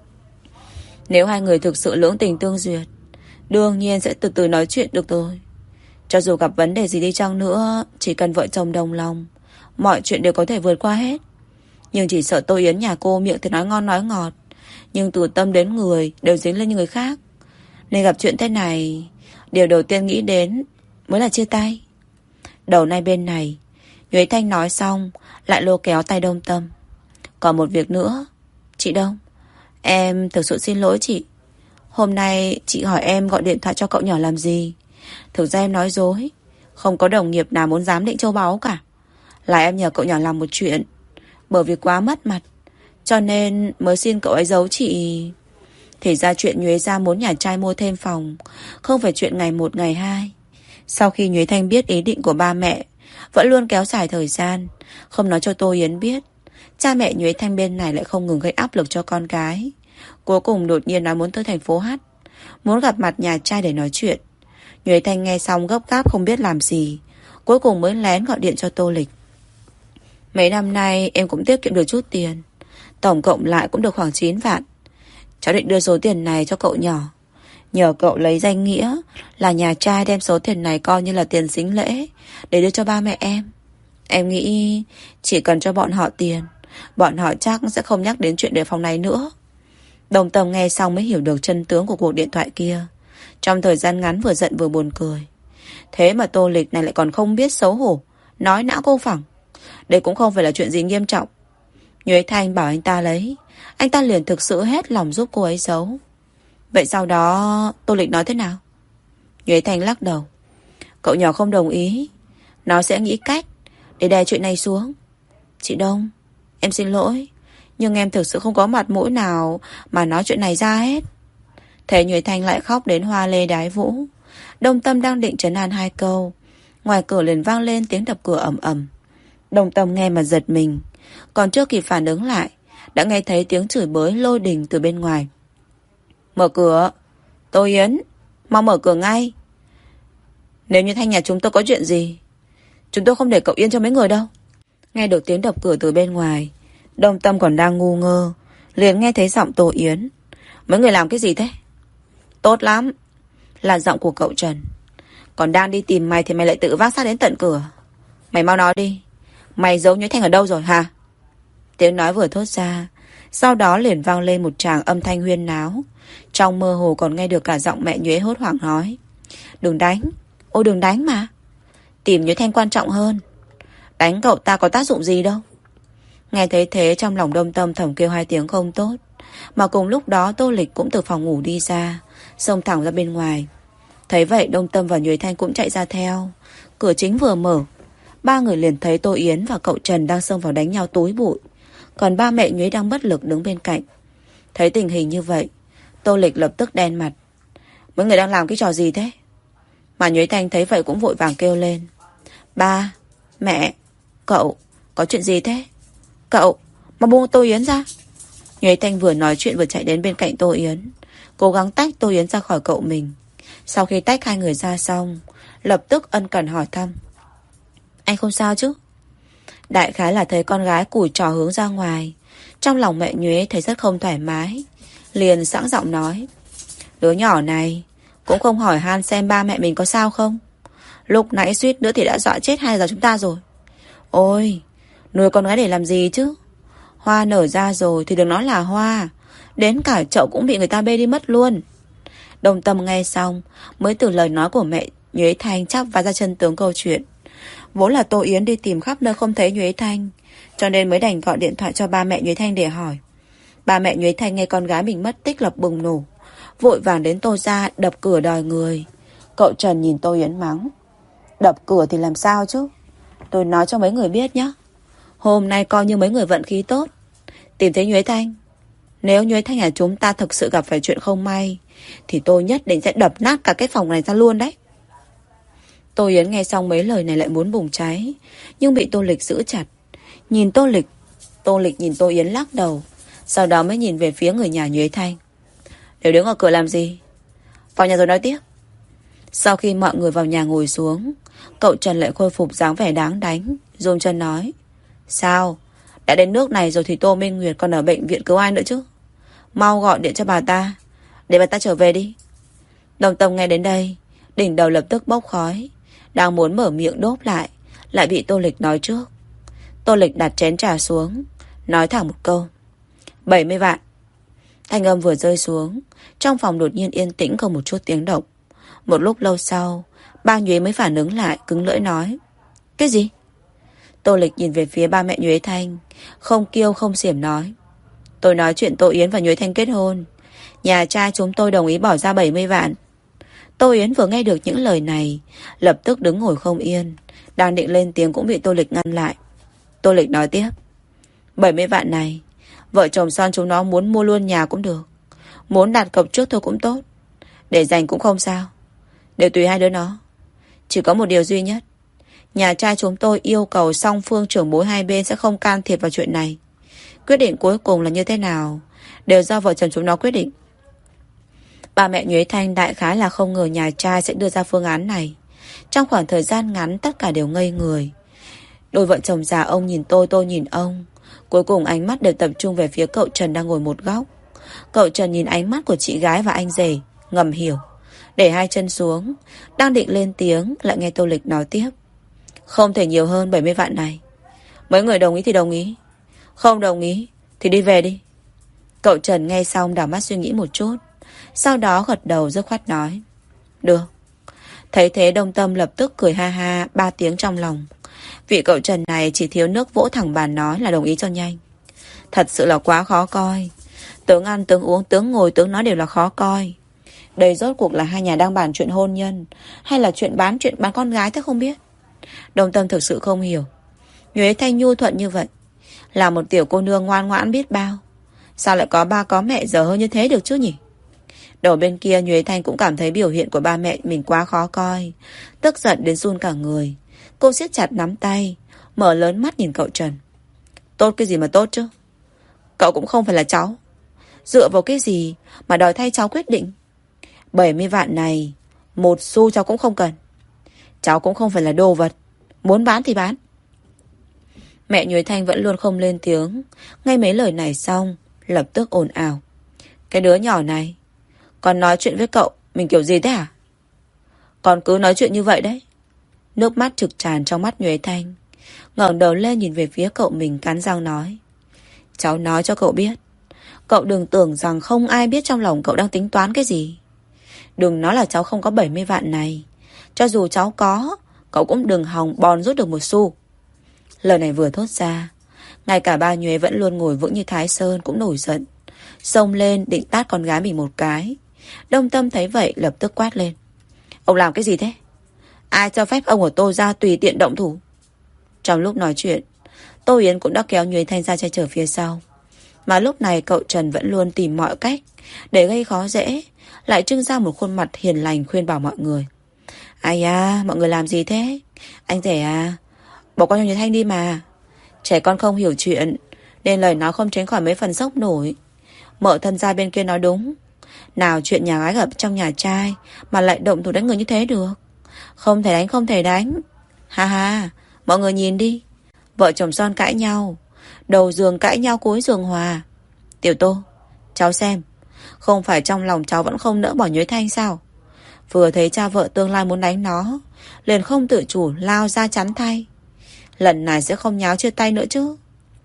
Nếu hai người thực sự lưỡng tình tương duyệt, đương nhiên sẽ từ từ nói chuyện được rồi. Cho dù gặp vấn đề gì đi chăng nữa, chỉ cần vợ chồng đồng lòng, mọi chuyện đều có thể vượt qua hết. Nhưng chỉ sợ Tô Yến nhà cô miệng thì nói ngon nói ngọt, nhưng từ tâm đến người đều dính lên người khác. Nên gặp chuyện thế này, điều đầu tiên nghĩ đến mới là chia tay. Đầu nay bên này, Nhuế Thanh nói xong lại lôi kéo tay Đông Tâm. Còn một việc nữa. Chị Đông, em thực sự xin lỗi chị. Hôm nay chị hỏi em gọi điện thoại cho cậu nhỏ làm gì. Thực ra em nói dối. Không có đồng nghiệp nào muốn giám định châu báu cả. Là em nhờ cậu nhỏ làm một chuyện, bởi vì quá mất mặt, cho nên mới xin cậu ấy giấu chị. Thì ra chuyện Nhuế gia muốn nhà trai mua thêm phòng không phải chuyện ngày một ngày hai. Sau khi Nhuế Thanh biết ý định của ba mẹ, vẫn luôn kéo dài thời gian, không nói cho Tô Yến biết. Cha mẹ Nhuế Thanh bên này lại không ngừng gây áp lực cho con gái. Cuối cùng đột nhiên nói muốn tới thành phố Hát, muốn gặp mặt nhà trai để nói chuyện. Nhuế Thanh nghe xong gấp gáp không biết làm gì, cuối cùng mới lén gọi điện cho Tô Lịch. Mấy năm nay em cũng tiết kiệm được chút tiền, tổng cộng lại cũng được khoảng chín vạn. Cháu định đưa số tiền này cho cậu nhỏ, nhờ cậu lấy danh nghĩa là nhà trai đem số tiền này coi như là tiền sính lễ để đưa cho ba mẹ em. Em nghĩ chỉ cần cho bọn họ tiền, bọn họ chắc sẽ không nhắc đến chuyện đề phòng này nữa. Đồng Tâm nghe xong mới hiểu được chân tướng của cuộc điện thoại kia. Trong thời gian ngắn vừa giận vừa buồn cười. Thế mà Tô Lịch này lại còn không biết xấu hổ, nói não cô phẳng. Đây cũng không phải là chuyện gì nghiêm trọng. Nhuế Thanh bảo anh ta lấy, anh ta liền thực sự hết lòng giúp cô ấy giấu. Vậy sau đó Tô Lịch nói thế nào? Nhuế Thanh lắc đầu. Cậu nhỏ không đồng ý, nó sẽ nghĩ cách để đè chuyện này xuống. Chị Đông, em xin lỗi, nhưng em thực sự không có mặt mũi nào mà nói chuyện này ra hết. Thế Nhuế Thanh lại khóc đến hoa lê đái vũ. Đồng Tâm đang định trấn an hai câu, ngoài cửa liền vang lên tiếng đập cửa ầm ầm. Đồng Tâm nghe mà giật mình, còn chưa kịp phản ứng lại, đã nghe thấy tiếng chửi bới lôi đình từ bên ngoài. Mở cửa. Tô Yến, mau mở cửa ngay. Nếu như Thanh nhà chúng tôi có chuyện gì, chúng tôi không để cậu yên cho mấy người đâu. Nghe được tiếng đập cửa từ bên ngoài, Đồng Tâm còn đang ngu ngơ, liền nghe thấy giọng Tô Yến. Mấy người làm cái gì thế? Tốt lắm, là giọng của cậu Trần. Còn đang đi tìm mày thì mày lại tự vác sát đến tận cửa. Mày mau nói đi, mày giấu Nhuế Thanh ở đâu rồi hả? Tiếng nói vừa thốt ra, sau đó liền vang lên một tràng âm thanh huyên náo. Trong mơ hồ còn nghe được cả giọng mẹ Nhuế hốt hoảng nói: Đừng đánh, ôi đừng đánh mà. Tìm Nhuế Thanh quan trọng hơn. Đánh cậu ta có tác dụng gì đâu. Nghe thấy thế trong lòng Đông Tâm thầm kêu hai tiếng không tốt. Mà cùng lúc đó Tô Lịch cũng từ phòng ngủ đi ra, xông thẳng ra bên ngoài. Thấy vậy Đông Tâm và Nhuế Thanh cũng chạy ra theo. Cửa chính vừa mở, ba người liền thấy Tô Yến và cậu Trần đang xông vào đánh nhau túi bụi, còn ba mẹ Nhuế đang bất lực đứng bên cạnh. Thấy tình hình như vậy, Tô Lịch lập tức đen mặt. Mấy người đang làm cái trò gì thế? Mà Nhuế Thanh thấy vậy cũng vội vàng kêu lên. Ba, mẹ, cậu, có chuyện gì thế? Cậu, mà buông Tô Yến ra. Nhuế Thanh vừa nói chuyện vừa chạy đến bên cạnh Tô Yến, cố gắng tách Tô Yến ra khỏi cậu mình. Sau khi tách hai người ra xong, lập tức ân cần hỏi thăm. Anh không sao chứ? Đại khái là thấy con gái cùi trò hướng ra ngoài, trong lòng mẹ Nhuế thấy rất không thoải mái, liền sẵn giọng nói. Đứa nhỏ này cũng không hỏi han xem ba mẹ mình có sao không. Lúc nãy suýt nữa thì đã dọa chết hai giờ chúng ta rồi. Ôi, nuôi con gái để làm gì chứ? Hoa nở ra rồi thì đừng nói là hoa, đến cả chậu cũng bị người ta bê đi mất luôn. Đồng Tâm nghe xong, mới từ lời nói của mẹ Nhuế Thanh chắp và ra chân tướng câu chuyện. Vốn là Tô Yến đi tìm khắp nơi không thấy Nhuế Thanh, cho nên mới đành gọi điện thoại cho ba mẹ Nhuế Thanh để hỏi. Ba mẹ Nhuế Thanh nghe con gái mình mất tích lập bùng nổ, vội vàng đến Tô gia đập cửa đòi người. Cậu Trần nhìn Tô Yến mắng. Đập cửa thì làm sao chứ? Tôi nói cho mấy người biết nhé. Hôm nay coi như mấy người vận khí tốt, tìm thấy Nhuế Thanh. Nếu Nhuế Thanh nhà chúng ta thực sự gặp phải chuyện không may, thì tôi nhất định sẽ đập nát cả cái phòng này ra luôn đấy. Tô Yến nghe xong mấy lời này lại muốn bùng cháy, nhưng bị Tô Lịch giữ chặt. Nhìn Tô Lịch, Tô Lịch nhìn Tô Yến lắc đầu, sau đó mới nhìn về phía người nhà Nhuế Thanh. Đều đứng ở cửa làm gì? Vào nhà rồi nói tiếp. Sau khi mọi người vào nhà ngồi xuống, cậu Trần lại khôi phục dáng vẻ đáng đánh, run chân nói. Sao? Đã đến nước này rồi thì Tô Minh Nguyệt còn ở bệnh viện cứu ai nữa chứ? Mau gọi điện cho bà ta, để bà ta trở về đi. Đồng Tâm nghe đến đây, đỉnh đầu lập tức bốc khói, đang muốn mở miệng đốt lại, lại bị Tô Lịch nói trước. Tô Lịch đặt chén trà xuống, nói thẳng một câu. bảy mươi vạn. Thanh âm vừa rơi xuống, trong phòng đột nhiên yên tĩnh không một chút tiếng động. Một lúc lâu sau, ba Nhuế mới phản ứng lại, cứng lưỡi nói. Cái gì? Tô Lịch nhìn về phía ba mẹ Nhuế Thanh, không kiêu không xiểm nói. Tôi nói chuyện Tô Yến và Nhuế Thanh kết hôn, nhà trai chúng tôi đồng ý bỏ ra bảy mươi vạn. Tô Yến vừa nghe được những lời này, lập tức đứng ngồi không yên, đang định lên tiếng cũng bị Tô Lịch ngăn lại. Tô Lịch nói tiếp. bảy mươi vạn này, vợ chồng son chúng nó muốn mua luôn nhà cũng được, muốn đặt cọc trước thôi cũng tốt, để dành cũng không sao, đều tùy hai đứa nó. Chỉ có một điều duy nhất, nhà trai chúng tôi yêu cầu song phương trưởng bối hai bên sẽ không can thiệp vào chuyện này. Quyết định cuối cùng là như thế nào đều do vợ chồng chúng nó quyết định. Bà mẹ Nhuế Thanh đại khái là không ngờ nhà trai sẽ đưa ra phương án này. Trong khoảng thời gian ngắn tất cả đều ngây người. Đôi vợ chồng già ông nhìn tôi, tôi nhìn ông. Cuối cùng ánh mắt đều tập trung về phía cậu Trần đang ngồi một góc. Cậu Trần nhìn ánh mắt của chị gái và anh rể, ngầm hiểu, để hai chân xuống, đang định lên tiếng, lại nghe Tô Lịch nói tiếp. Không thể nhiều hơn bảy mươi vạn này. Mấy người đồng ý thì đồng ý, không đồng ý thì đi về đi. Cậu Trần nghe xong đảo mắt suy nghĩ một chút, sau đó gật đầu dứt khoát nói. Được. Thấy thế Đồng Tâm lập tức cười ha ha ba tiếng trong lòng. Vị cậu Trần này chỉ thiếu nước vỗ thẳng bàn nói là đồng ý cho nhanh. Thật sự là quá khó coi. Tướng ăn, tướng uống, tướng ngồi, tướng nói đều là khó coi. Đây rốt cuộc là hai nhà đang bàn chuyện hôn nhân, hay là chuyện bán chuyện bán con gái thế không biết. Đồng Tâm thực sự không hiểu. Nhuế Thanh nhu thuận như vậy, là một tiểu cô nương ngoan ngoãn biết bao, sao lại có ba có mẹ dở hơi như thế được chứ nhỉ? Đầu bên kia Nhuế Thanh cũng cảm thấy biểu hiện của ba mẹ mình quá khó coi, tức giận đến run cả người. Cô siết chặt nắm tay, mở lớn mắt nhìn cậu Trần. Tốt cái gì mà tốt chứ? Cậu cũng không phải là cháu, dựa vào cái gì mà đòi thay cháu quyết định? bảy mươi vạn này, một xu cháu cũng không cần. Cháu cũng không phải là đồ vật, muốn bán thì bán. Mẹ Nhuế Thanh vẫn luôn không lên tiếng. Ngay mấy lời này xong, lập tức ồn ào. Cái đứa nhỏ này, còn nói chuyện với cậu mình kiểu gì thế hả? Còn cứ nói chuyện như vậy đấy. Nước mắt trực tràn trong mắt Nhuế Thanh, ngẩng đầu lên nhìn về phía cậu mình, cắn răng nói. Cháu nói cho cậu biết, cậu đừng tưởng rằng không ai biết trong lòng cậu đang tính toán cái gì. Đừng nói là cháu không có bảy mươi vạn này, cho dù cháu có, cậu cũng đừng hòng bòn rút được một xu. Lời này vừa thốt ra, ngay cả ba Nhuế vẫn luôn ngồi vững như Thái Sơn cũng nổi giận, xông lên định tát con gái mình một cái. Đồng Tâm thấy vậy lập tức quát lên. Ông làm cái gì thế? Ai cho phép ông ở Tô gia tùy tiện động thủ? Trong lúc nói chuyện, Tô Yến cũng đã kéo Nhuế Thanh ra che chở phía sau. Mà lúc này cậu Trần vẫn luôn tìm mọi cách để gây khó dễ, lại trưng ra một khuôn mặt hiền lành khuyên bảo mọi người. Ai à, mọi người làm gì thế? Anh rể à, bỏ con cho Nhuế Thanh đi mà. Trẻ con không hiểu chuyện, nên lời nói không tránh khỏi mấy phần sốc nổi. Mợ thân gia bên kia nói đúng, Nào chuyện nhà gái gặp trong nhà trai mà lại động thủ đánh người như thế được. Không thể đánh, không thể đánh. Ha ha, mọi người nhìn đi. Vợ chồng son cãi nhau, đầu giường cãi nhau cuối giường hòa. Tiểu Tô, cháu xem, không phải trong lòng cháu vẫn không nỡ bỏ Nhuế Thanh sao? Vừa thấy cha vợ tương lai muốn đánh nó, liền không tự chủ lao ra chắn thay. Lần này sẽ không nháo chia tay nữa chứ.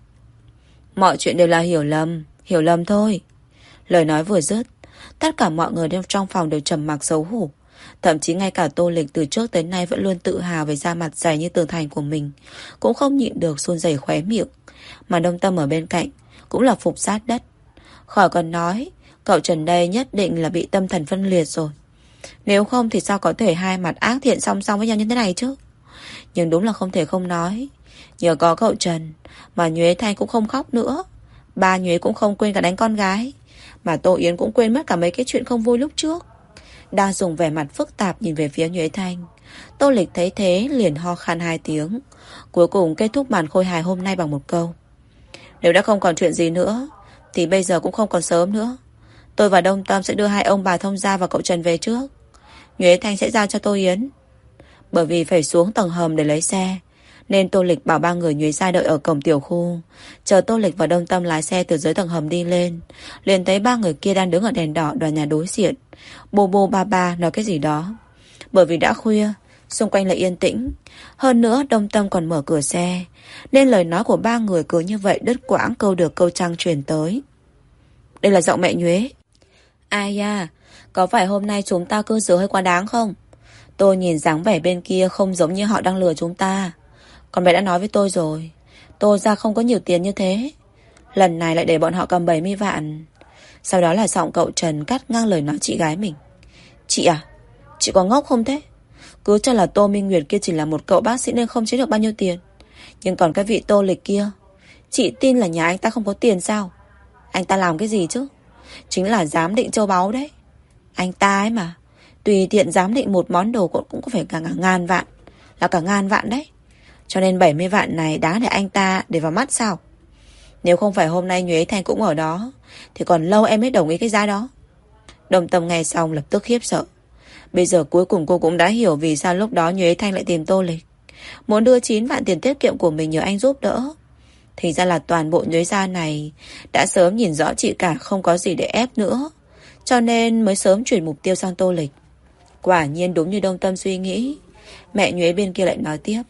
Mọi chuyện đều là hiểu lầm, hiểu lầm thôi. Lời nói vừa dứt, tất cả mọi người trong phòng đều trầm mặc xấu hổ. Thậm chí ngay cả Tô Lịch từ trước tới nay vẫn luôn tự hào về da mặt dày như tường thành của mình, cũng không nhịn được run rẩy khóe miệng. Mà Đông Tâm ở bên cạnh cũng là phục sát đất. Khỏi cần nói, cậu Trần đây nhất định là bị tâm thần phân liệt rồi. Nếu không thì sao có thể hai mặt ác thiện song song với nhau như thế này chứ. Nhưng đúng là không thể không nói, nhờ có cậu Trần mà Nhuế Thanh cũng không khóc nữa. Ba Nhuế cũng không quên cả đánh con gái, mà Tô Yến cũng quên mất cả mấy cái chuyện không vui lúc trước. Đang dùng vẻ mặt phức tạp nhìn về phía Nhuế Thanh. Tô Lịch thấy thế liền ho khan hai tiếng, cuối cùng kết thúc màn khôi hài hôm nay bằng một câu: nếu đã không còn chuyện gì nữa thì bây giờ cũng không còn sớm nữa. Tôi và Đông Tâm sẽ đưa hai ông bà thông gia và cậu Trần về trước. Nhuế Thanh sẽ giao cho Tô Yến. Bởi vì phải xuống tầng hầm để lấy xe, nên Tô Lịch bảo ba người Nhuế gia đợi ở cổng tiểu khu. Chờ Tô Lịch và Đông Tâm lái xe từ dưới tầng hầm đi lên, liền thấy ba người kia đang đứng ở đèn đỏ tòa nhà đối diện, bô bô ba ba nói cái gì đó. Bởi vì đã khuya, xung quanh lại yên tĩnh, hơn nữa Đông Tâm còn mở cửa xe, nên lời nói của ba người cứ như vậy đứt quãng, câu được câu trăng truyền tới. Đây là giọng mẹ Nhuế. Ai da, có phải hôm nay chúng ta cư xử hơi quá đáng không? Tôi nhìn dáng vẻ bên kia không giống như họ đang lừa chúng ta. Còn mẹ đã nói với tôi rồi, tôi ra không có nhiều tiền như thế, lần này lại để bọn họ cầm bảy mươi vạn. Sau đó là giọng cậu Trần cắt ngang lời nói chị gái mình. Chị à, chị có ngốc không thế? Cứ cho là Tô Minh Nguyệt kia chỉ là một cậu bác sĩ nên không chế được bao nhiêu tiền, nhưng còn cái vị Tô Lịch kia, chị tin là nhà anh ta không có tiền sao? Anh ta làm cái gì chứ? Chính là giám định châu báu đấy. Anh ta ấy mà, tùy tiện giám định một món đồ cũng, cũng có phải cả, cả ngàn vạn. Là cả ngàn vạn đấy. Cho nên bảy mươi vạn này đáng để anh ta để vào mắt sao? Nếu không phải hôm nay Nhuế Thanh cũng ở đó thì còn lâu em mới đồng ý cái giá đó. Đồng Tâm nghe xong lập tức khiếp sợ. Bây giờ cuối cùng cô cũng đã hiểu vì sao lúc đó Nhuế Thanh lại tìm Tô Lịch, muốn đưa chín vạn tiền tiết kiệm của mình nhờ anh giúp đỡ. Thì ra là toàn bộ Nhuế gia này đã sớm nhìn rõ chị cả không có gì để ép nữa, cho nên mới sớm chuyển mục tiêu sang Tô Lịch. Quả nhiên đúng như Đông Tâm suy nghĩ. Mẹ Nhuế bên kia lại nói tiếp.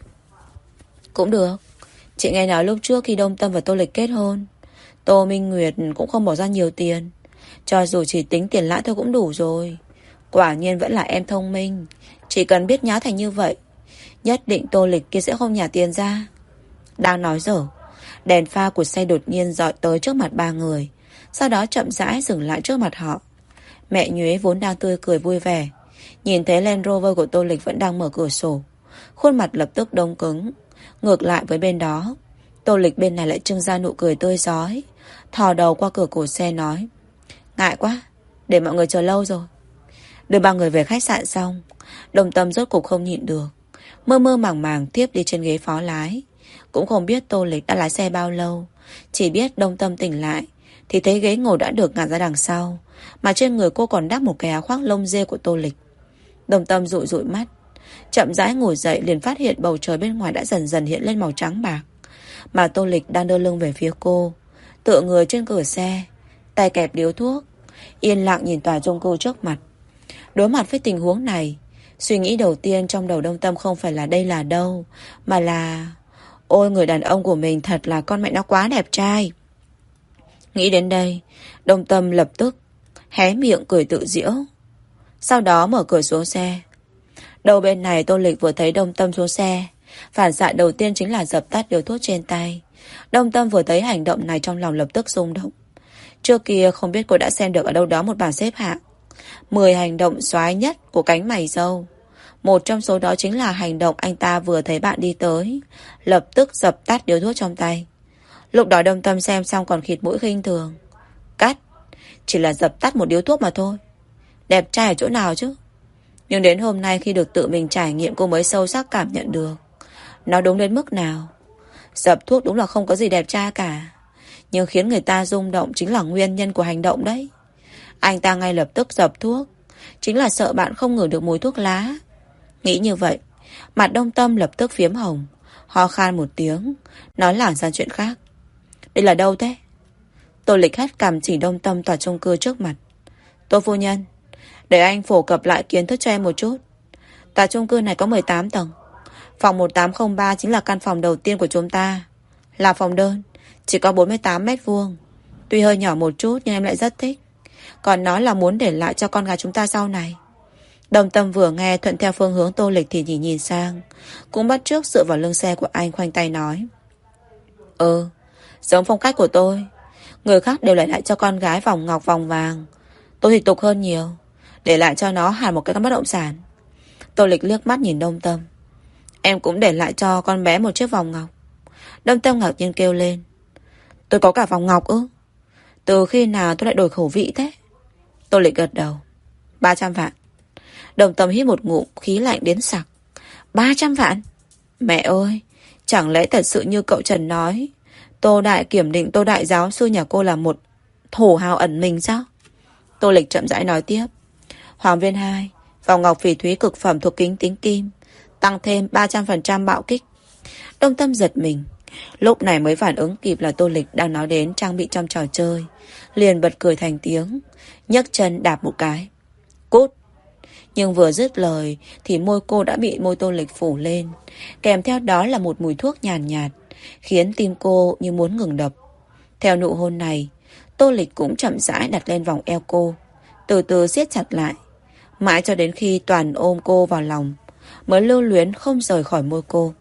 Cũng được. Chị nghe nói lúc trước khi Đông Tâm và Tô Lịch kết hôn, Tô Minh Nguyệt cũng không bỏ ra nhiều tiền, cho dù chỉ tính tiền lãi thôi cũng đủ rồi. Quả nhiên vẫn là em thông minh. Chỉ cần biết nháo thành như vậy, nhất định Tô Lịch kia sẽ không nhả tiền ra. Đang nói dở, đèn pha của xe đột nhiên dọi tới trước mặt ba người, sau đó chậm rãi dừng lại trước mặt họ. Mẹ Nhuế vốn đang tươi cười vui vẻ, nhìn thấy Land Rover của Tô Lịch vẫn đang mở cửa sổ, khuôn mặt lập tức đông cứng. Ngược lại với bên đó, Tô Lịch bên này lại trưng ra nụ cười tươi rói, thò đầu qua cửa cổ xe nói: ngại quá, để mọi người chờ lâu rồi. Đưa ba người về khách sạn xong, Đồng Tâm rốt cục không nhịn được, mơ mơ màng màng tiếp đi trên ghế phó lái. Cũng không biết Tô Lịch đã lái xe bao lâu, chỉ biết Đông Tâm tỉnh lại thì thấy ghế ngồi đã được ngả ra đằng sau, mà trên người cô còn đắp một cái áo khoác lông dê của Tô Lịch. Đồng Tâm dụi dụi mắt, chậm rãi ngồi dậy, liền phát hiện bầu trời bên ngoài đã dần dần hiện lên màu trắng bạc, mà Tô Lịch đang đưa lưng về phía cô, tựa người trên cửa xe, tay kẹp điếu thuốc, yên lặng nhìn tòa chung cư trước mặt. Đối mặt với tình huống này, suy nghĩ đầu tiên trong đầu Đông Tâm không phải là đây là đâu, mà là ôi, người đàn ông của mình thật là con mẹ nó quá đẹp trai. Nghĩ đến đây, Đông Tâm lập tức hé miệng cười tự giễu, sau đó mở cửa xuống xe. Đầu bên này Tô Lịch vừa thấy Đông Tâm xuống xe, phản xạ đầu tiên chính là dập tắt điếu thuốc trên tay. Đông Tâm vừa thấy hành động này trong lòng lập tức rung động. Trước kia không biết cô đã xem được ở đâu đó một bảng xếp hạng mười hành động xoái nhất của cánh mày râu. Một trong số đó chính là hành động anh ta vừa thấy bạn đi tới, lập tức dập tắt điếu thuốc trong tay. Lúc đó Đông Tâm xem xong còn khịt mũi khinh thường. Cắt, chỉ là dập tắt một điếu thuốc mà thôi, đẹp trai ở chỗ nào chứ? Nhưng đến hôm nay khi được tự mình trải nghiệm, cô mới sâu sắc cảm nhận được nó đúng đến mức nào. Dập thuốc đúng là không có gì đẹp trai cả, nhưng khiến người ta rung động chính là nguyên nhân của hành động đấy. Anh ta ngay lập tức dập thuốc, chính là sợ bạn không ngửi được mùi thuốc lá. Nghĩ như vậy, mặt Đông Tâm lập tức phiếm hồng, ho khan một tiếng, nói lảng sang chuyện khác. Đây là đâu thế? Tô Lịch hất cằm chỉ Đông Tâm tòa chung cư trước mặt. Tô phu nhân, để anh phổ cập lại kiến thức cho em một chút. Tòa chung cư này có mười tám tầng. Phòng một tám không ba chính là căn phòng đầu tiên của chúng ta. Là phòng đơn, chỉ có bốn mươi tám mét vuông. Tuy hơi nhỏ một chút nhưng em lại rất thích. Còn nói là muốn để lại cho con gái chúng ta sau này. Đông Tâm vừa nghe thuận theo phương hướng Tô Lịch thì nhìn nhìn sang, cũng bắt chước dựa vào lưng xe của anh, khoanh tay nói. Ừ, giống phong cách của tôi. Người khác đều để lại cho con gái vòng ngọc vòng vàng, tôi thì tục hơn nhiều, để lại cho nó hẳn một cái căn bất động sản. Tô Lịch liếc mắt nhìn Đông Tâm. Em cũng để lại cho con bé một chiếc vòng ngọc. Đông Tâm ngạc nhiên kêu lên. Tôi có cả vòng ngọc ư? Từ khi nào tôi lại đổi khẩu vị thế? Tô Lịch gật đầu. Ba trăm vạn. Đông Tâm hít một ngụm khí lạnh đến sặc. Ba trăm vạn? Mẹ ơi, chẳng lẽ thật sự như cậu Trần nói, Tô Đại kiểm định Tô Đại giáo sư nhà cô là một thổ hào ẩn mình sao? Tô Lịch chậm rãi nói tiếp. Hoàng viên hai, vòng ngọc phỉ thúy cực phẩm thuộc kính tính kim, tăng thêm ba trăm phần trăm bạo kích. Đông Tâm giật mình. Lúc này mới phản ứng kịp là Tô Lịch đang nói đến trang bị trong trò chơi. Liền bật cười thành tiếng, nhấc chân đạp một cái. Cút. Nhưng vừa dứt lời thì môi cô đã bị môi Tô Lịch phủ lên, kèm theo đó là một mùi thuốc nhàn nhạt, nhạt, khiến tim cô như muốn ngừng đập. Theo nụ hôn này, Tô Lịch cũng chậm rãi đặt lên vòng eo cô, từ từ siết chặt lại, mãi cho đến khi toàn ôm cô vào lòng, mới lưu luyến không rời khỏi môi cô.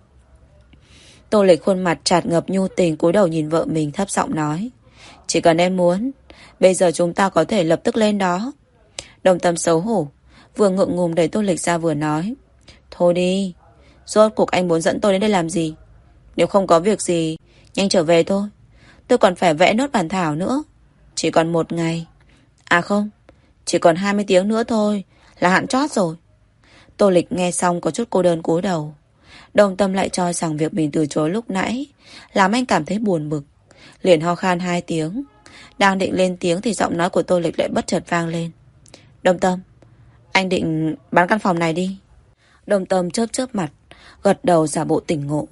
Tô Lịch khuôn mặt tràn ngập nhu tình cúi đầu nhìn vợ mình, thấp giọng nói. Chỉ cần em muốn, bây giờ chúng ta có thể lập tức lên đó. Đông Tâm xấu hổ, vừa ngượng ngùng đẩy Tô Lịch ra vừa nói. Thôi đi, rốt cuộc anh muốn dẫn tôi đến đây làm gì? Nếu không có việc gì, nhanh trở về thôi. Tôi còn phải vẽ nốt bản thảo nữa. Chỉ còn một ngày. À không, chỉ còn hai mươi tiếng nữa thôi là hạn chót rồi. Tô Lịch nghe xong có chút cô đơn cúi đầu. Đông Tâm lại cho rằng việc mình từ chối lúc nãy làm anh cảm thấy buồn bực, liền ho khan hai tiếng. Đang định lên tiếng thì giọng nói của Tô Lịch lại bất chợt vang lên. Đông Tâm, anh định bán căn phòng này đi. Đông Tâm chớp chớp mặt, gật đầu giả bộ tỉnh ngộ.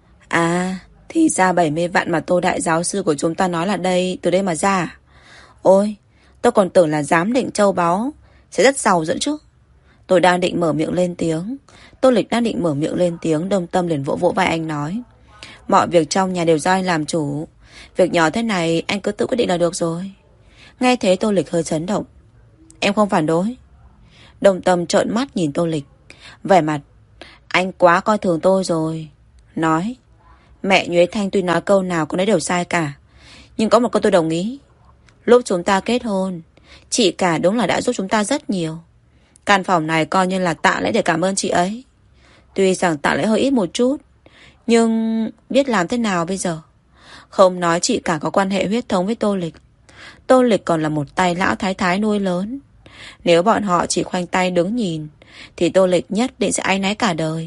À, thì ra bảy mươi vạn mà Tô Đại giáo sư của chúng ta nói là đây, từ đây mà ra. Ôi, tôi còn tưởng là giám định châu báu sẽ rất giàu dẫn chứ. Tôi đang định mở miệng lên tiếng, Tô Lịch đang định mở miệng lên tiếng, Đông Tâm liền vỗ vỗ vai anh nói. Mọi việc trong nhà đều do anh làm chủ. Việc nhỏ thế này anh cứ tự quyết định là được rồi. Nghe thế Tô Lịch hơi chấn động. Em không phản đối. Đông Tâm trợn mắt nhìn Tô Lịch, vẻ mặt, anh quá coi thường tôi rồi. Nói, mẹ Nhuế Thanh tuy nói câu nào cũng đấy đều sai cả, nhưng có một câu tôi đồng ý. Lúc chúng ta kết hôn, chị cả đúng là đã giúp chúng ta rất nhiều. Căn phòng này coi như là tạ lễ để cảm ơn chị ấy. Tuy rằng tạ lễ hơi ít một chút, nhưng biết làm thế nào bây giờ. Không nói chị cả có quan hệ huyết thống với Tô Lịch, Tô Lịch còn là một tay lão thái thái nuôi lớn. Nếu bọn họ chỉ khoanh tay đứng nhìn thì Tô Lịch nhất định sẽ áy náy cả đời.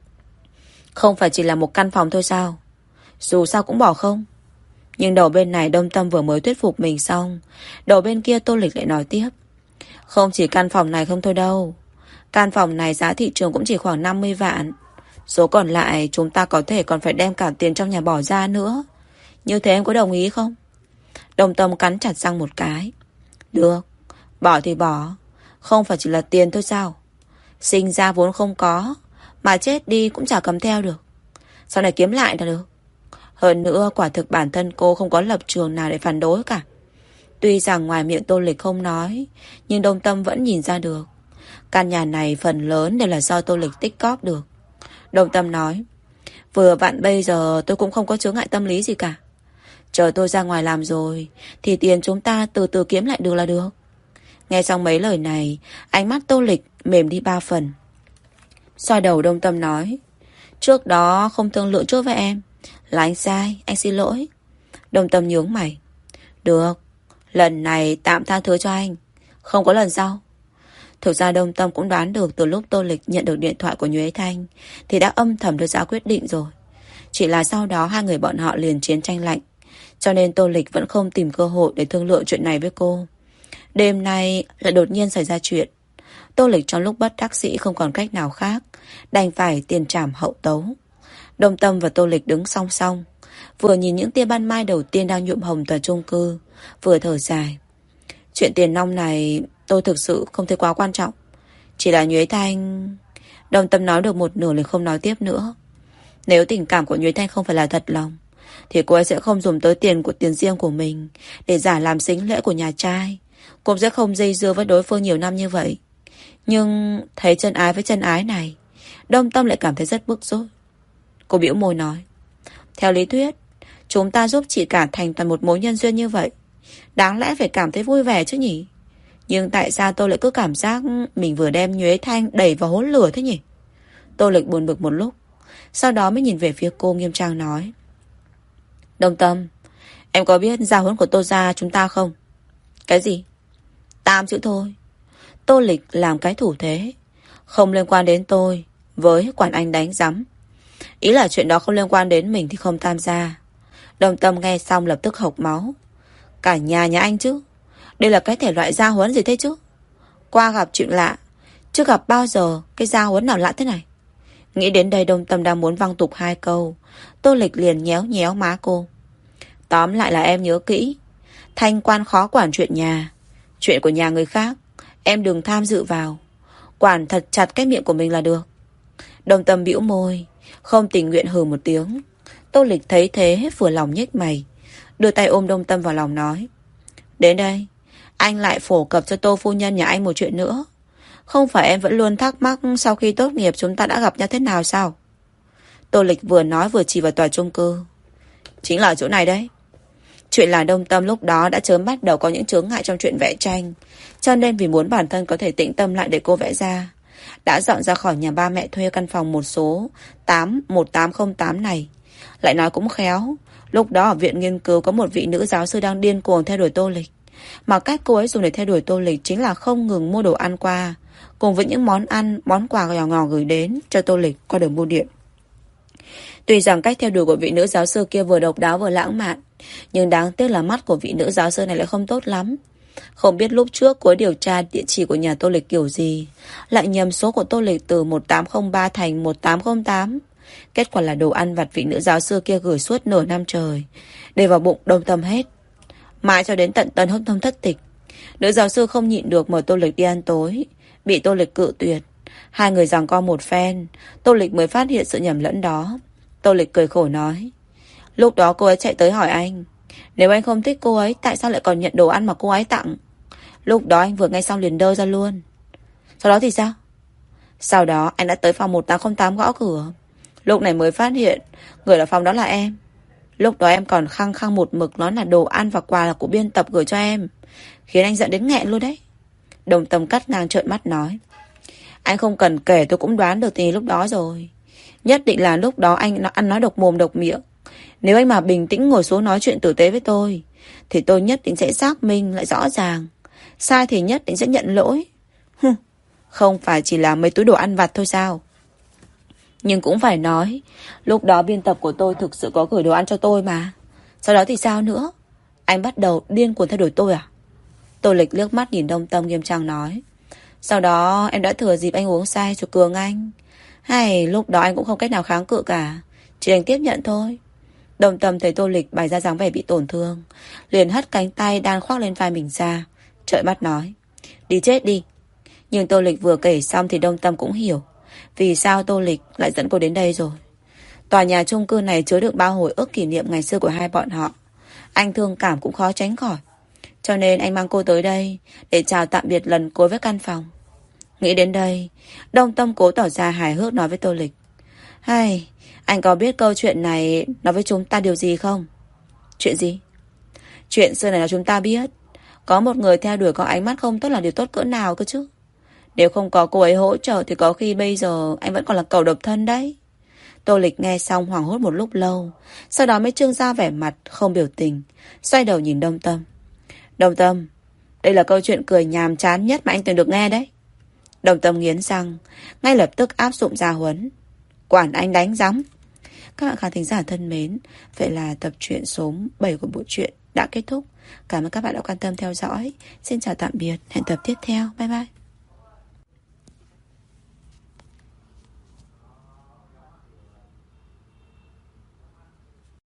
Không phải chỉ là một căn phòng thôi sao? Dù sao cũng bỏ không. Nhưng đầu bên này Đông Tâm vừa mới thuyết phục mình xong, đầu bên kia Tô Lịch lại nói tiếp. Không chỉ căn phòng này không thôi đâu. Căn phòng này giá thị trường cũng chỉ khoảng năm mươi vạn. Số còn lại chúng ta có thể còn phải đem cả tiền trong nhà bỏ ra nữa. Như thế em có đồng ý không? Đông Tâm cắn chặt răng một cái. Được, bỏ thì bỏ. Không phải chỉ là tiền thôi sao? Sinh ra vốn không có, mà chết đi cũng chả cầm theo được. Sau này kiếm lại là được. Hơn nữa quả thực bản thân cô không có lập trường nào để phản đối cả. Tuy rằng ngoài miệng Tô Lịch không nói, nhưng Đông Tâm vẫn nhìn ra được. Căn nhà này phần lớn đều là do Tô Lịch tích cóp được. Đông Tâm nói, vừa vặn bây giờ tôi cũng không có chướng ngại tâm lý gì cả. Chờ tôi ra ngoài làm rồi thì tiền chúng ta từ từ kiếm lại được là được. Nghe xong mấy lời này, ánh mắt Tô Lịch mềm đi ba phần. Xoa đầu Đông Tâm nói, trước đó không thương lượng trước với em, là anh sai, anh xin lỗi. Đông Tâm nhướng mày. Được, lần này tạm tha thứ cho anh, không có lần sau. Thực ra Đông Tâm cũng đoán được từ lúc Tô Lịch nhận được điện thoại của Nhuế Thanh thì đã âm thầm đưa ra quyết định rồi. Chỉ là sau đó hai người bọn họ liền chiến tranh lạnh, cho nên Tô Lịch vẫn không tìm cơ hội để thương lượng chuyện này với cô. Đêm nay lại đột nhiên xảy ra chuyện. Tô Lịch trong lúc bất đắc dĩ không còn cách nào khác, đành phải tiền trảm hậu tấu. Đông Tâm và Tô Lịch đứng song song, vừa nhìn những tia ban mai đầu tiên đang nhuộm hồng tòa chung cư, vừa thở dài. Chuyện tiền nong này tôi thực sự không thấy quá quan trọng. Chỉ là Nhuế Thanh... Đông Tâm nói được một nửa liền không nói tiếp nữa. Nếu tình cảm của Nhuế Thanh không phải là thật lòng, thì cô ấy sẽ không dùng tới tiền của tiền riêng của mình để giả làm sính lễ của nhà trai. Cũng sẽ không dây dưa với đối phương nhiều năm như vậy. Nhưng thấy chân ái với chân ái này, Đông Tâm lại cảm thấy rất bức rối. Cô bĩu môi nói, theo lý thuyết, chúng ta giúp chị cả thành toàn một mối nhân duyên như vậy, đáng lẽ phải cảm thấy vui vẻ chứ nhỉ. Nhưng tại sao tôi lại cứ cảm giác mình vừa đem Nhuế Thanh đẩy vào hố lửa thế nhỉ? Tô Lịch buồn bực một lúc, sau đó mới nhìn về phía cô nghiêm trang nói, Đông Tâm, em có biết giao huấn của Tô gia chúng ta không? Cái gì? Tám chữ thôi. Tô Lịch làm cái thủ thế, không liên quan đến tôi, với quản anh đánh rắm. Ý là chuyện đó không liên quan đến mình thì không tham gia. Đông Tâm nghe xong lập tức hộc máu. Cả nhà nhà anh chứ? Đây là cái thể loại giao huấn gì thế chứ? Qua gặp chuyện lạ, chưa gặp bao giờ cái giao huấn nào lạ thế này. Nghĩ đến đây Đông Tâm đang muốn văng tục hai câu, Tô Lịch liền nhéo nhéo má cô. Tóm lại là em nhớ kỹ, thanh quan khó quản chuyện nhà. Chuyện của nhà người khác em đừng tham dự vào, quản thật chặt cái miệng của mình là được. Đông Tâm bĩu môi, không tình nguyện hừ một tiếng. Tô Lịch thấy thế vừa lòng nhếch mày, đưa tay ôm Đông Tâm vào lòng nói, đến đây, anh lại phổ cập cho Tô phu nhân nhà anh một chuyện nữa. Không phải em vẫn luôn thắc mắc sau khi tốt nghiệp chúng ta đã gặp nhau thế nào sao? Tô Lịch vừa nói vừa chỉ vào tòa chung cư. Chính là chỗ này đấy. Chuyện là Đông Tâm lúc đó đã sớm bắt đầu có những chướng ngại trong chuyện vẽ tranh, cho nên vì muốn bản thân có thể tĩnh tâm lại để cô vẽ ra, đã dọn ra khỏi nhà ba mẹ thuê căn phòng một số tám một tám không tám này. Lại nói cũng khéo, lúc đó ở viện nghiên cứu có một vị nữ giáo sư đang điên cuồng theo đuổi Tô Lịch. Mà cách cô ấy dùng để theo đuổi Tô Lịch chính là không ngừng mua đồ ăn qua, cùng với những món ăn, món quà nhỏ nhỏ gửi đến cho Tô Lịch qua đường bưu điện. Tuy rằng cách theo đuổi của vị nữ giáo sư kia vừa độc đáo vừa lãng mạn, nhưng đáng tiếc là mắt của vị nữ giáo sư này lại không tốt lắm. Không biết lúc trước cô ấy điều tra địa chỉ của nhà Tô Lịch kiểu gì, lại nhầm số của Tô Lịch từ một tám không ba thành một tám không tám. Kết quả là đồ ăn vặt vị nữ giáo sư kia gửi suốt nửa năm trời, để vào bụng Đông Tâm hết. Mãi cho đến tận tân hôn thông thất tịch, nữ giáo sư không nhịn được mời Tô Lịch đi ăn tối, bị Tô Lịch cự tuyệt. Hai người giằng co một phen, Tô Lịch mới phát hiện sự nhầm lẫn đó. Tô Lịch cười khổ nói, lúc đó cô ấy chạy tới hỏi anh, nếu anh không thích cô ấy, tại sao lại còn nhận đồ ăn mà cô ấy tặng? Lúc đó anh vừa nghe xong liền đơ ra luôn. Sau đó thì sao? Sau đó anh đã tới phòng một tám không tám gõ cửa. Lúc này mới phát hiện người ở phòng đó là em. Lúc đó em còn khăng khăng một mực nói là đồ ăn và quà là của biên tập gửi cho em, khiến anh giận đến nghẹn luôn đấy. Đồng Tâm cắt ngang trợn mắt nói, anh không cần kể tôi cũng đoán được thì lúc đó rồi. Nhất định là lúc đó anh ăn nói độc mồm độc miệng. Nếu anh mà bình tĩnh ngồi xuống nói chuyện tử tế với tôi, thì tôi nhất định sẽ xác minh lại rõ ràng. Sai thì nhất định sẽ nhận lỗi. Hừ, không phải chỉ là mấy túi đồ ăn vặt thôi sao? Nhưng cũng phải nói, lúc đó biên tập của tôi thực sự có gửi đồ ăn cho tôi mà. Sau đó thì sao nữa? Anh bắt đầu điên cuồng thay đổi tôi à? Tô Lịch liếc mắt nhìn Đông Tâm nghiêm trang nói, sau đó em đã thừa dịp anh uống say rồi cường anh. Hay lúc đó anh cũng không cách nào kháng cự cả, chỉ đành tiếp nhận thôi. Đông Tâm thấy Tô Lịch bày ra dáng vẻ bị tổn thương, liền hất cánh tay đang khoác lên vai mình ra, trợn mắt nói, đi chết đi. Nhưng Tô Lịch vừa kể xong thì Đông Tâm cũng hiểu vì sao Tô Lịch lại dẫn cô đến đây rồi. Tòa nhà chung cư này chứa đựng bao hồi ức kỷ niệm ngày xưa của hai bọn họ. Anh thương cảm cũng khó tránh khỏi, cho nên anh mang cô tới đây để chào tạm biệt lần cuối với căn phòng. Nghĩ đến đây, Đông Tâm cố tỏ ra hài hước nói với Tô Lịch, hay, anh có biết câu chuyện này nói với chúng ta điều gì không? Chuyện gì? Chuyện xưa này là chúng ta biết có một người theo đuổi có ánh mắt không tốt là điều tốt cỡ nào cơ chứ. Nếu không có cô ấy hỗ trợ thì có khi bây giờ anh vẫn còn là cẩu độc thân đấy. Tô Lịch nghe xong hoảng hốt một lúc lâu, sau đó mới trương ra vẻ mặt không biểu tình, xoay đầu nhìn Đông Tâm. Đông Tâm, đây là câu chuyện cười nhàm chán nhất mà anh từng được nghe đấy. Đông Tâm nghiến răng, ngay lập tức áp dụng gia huấn. Quản anh đánh rắm. Các bạn khán thính giả thân mến, vậy là tập truyện số bảy của bộ truyện đã kết thúc. Cảm ơn các bạn đã quan tâm theo dõi. Xin chào tạm biệt, hẹn tập tiếp theo. Bye bye.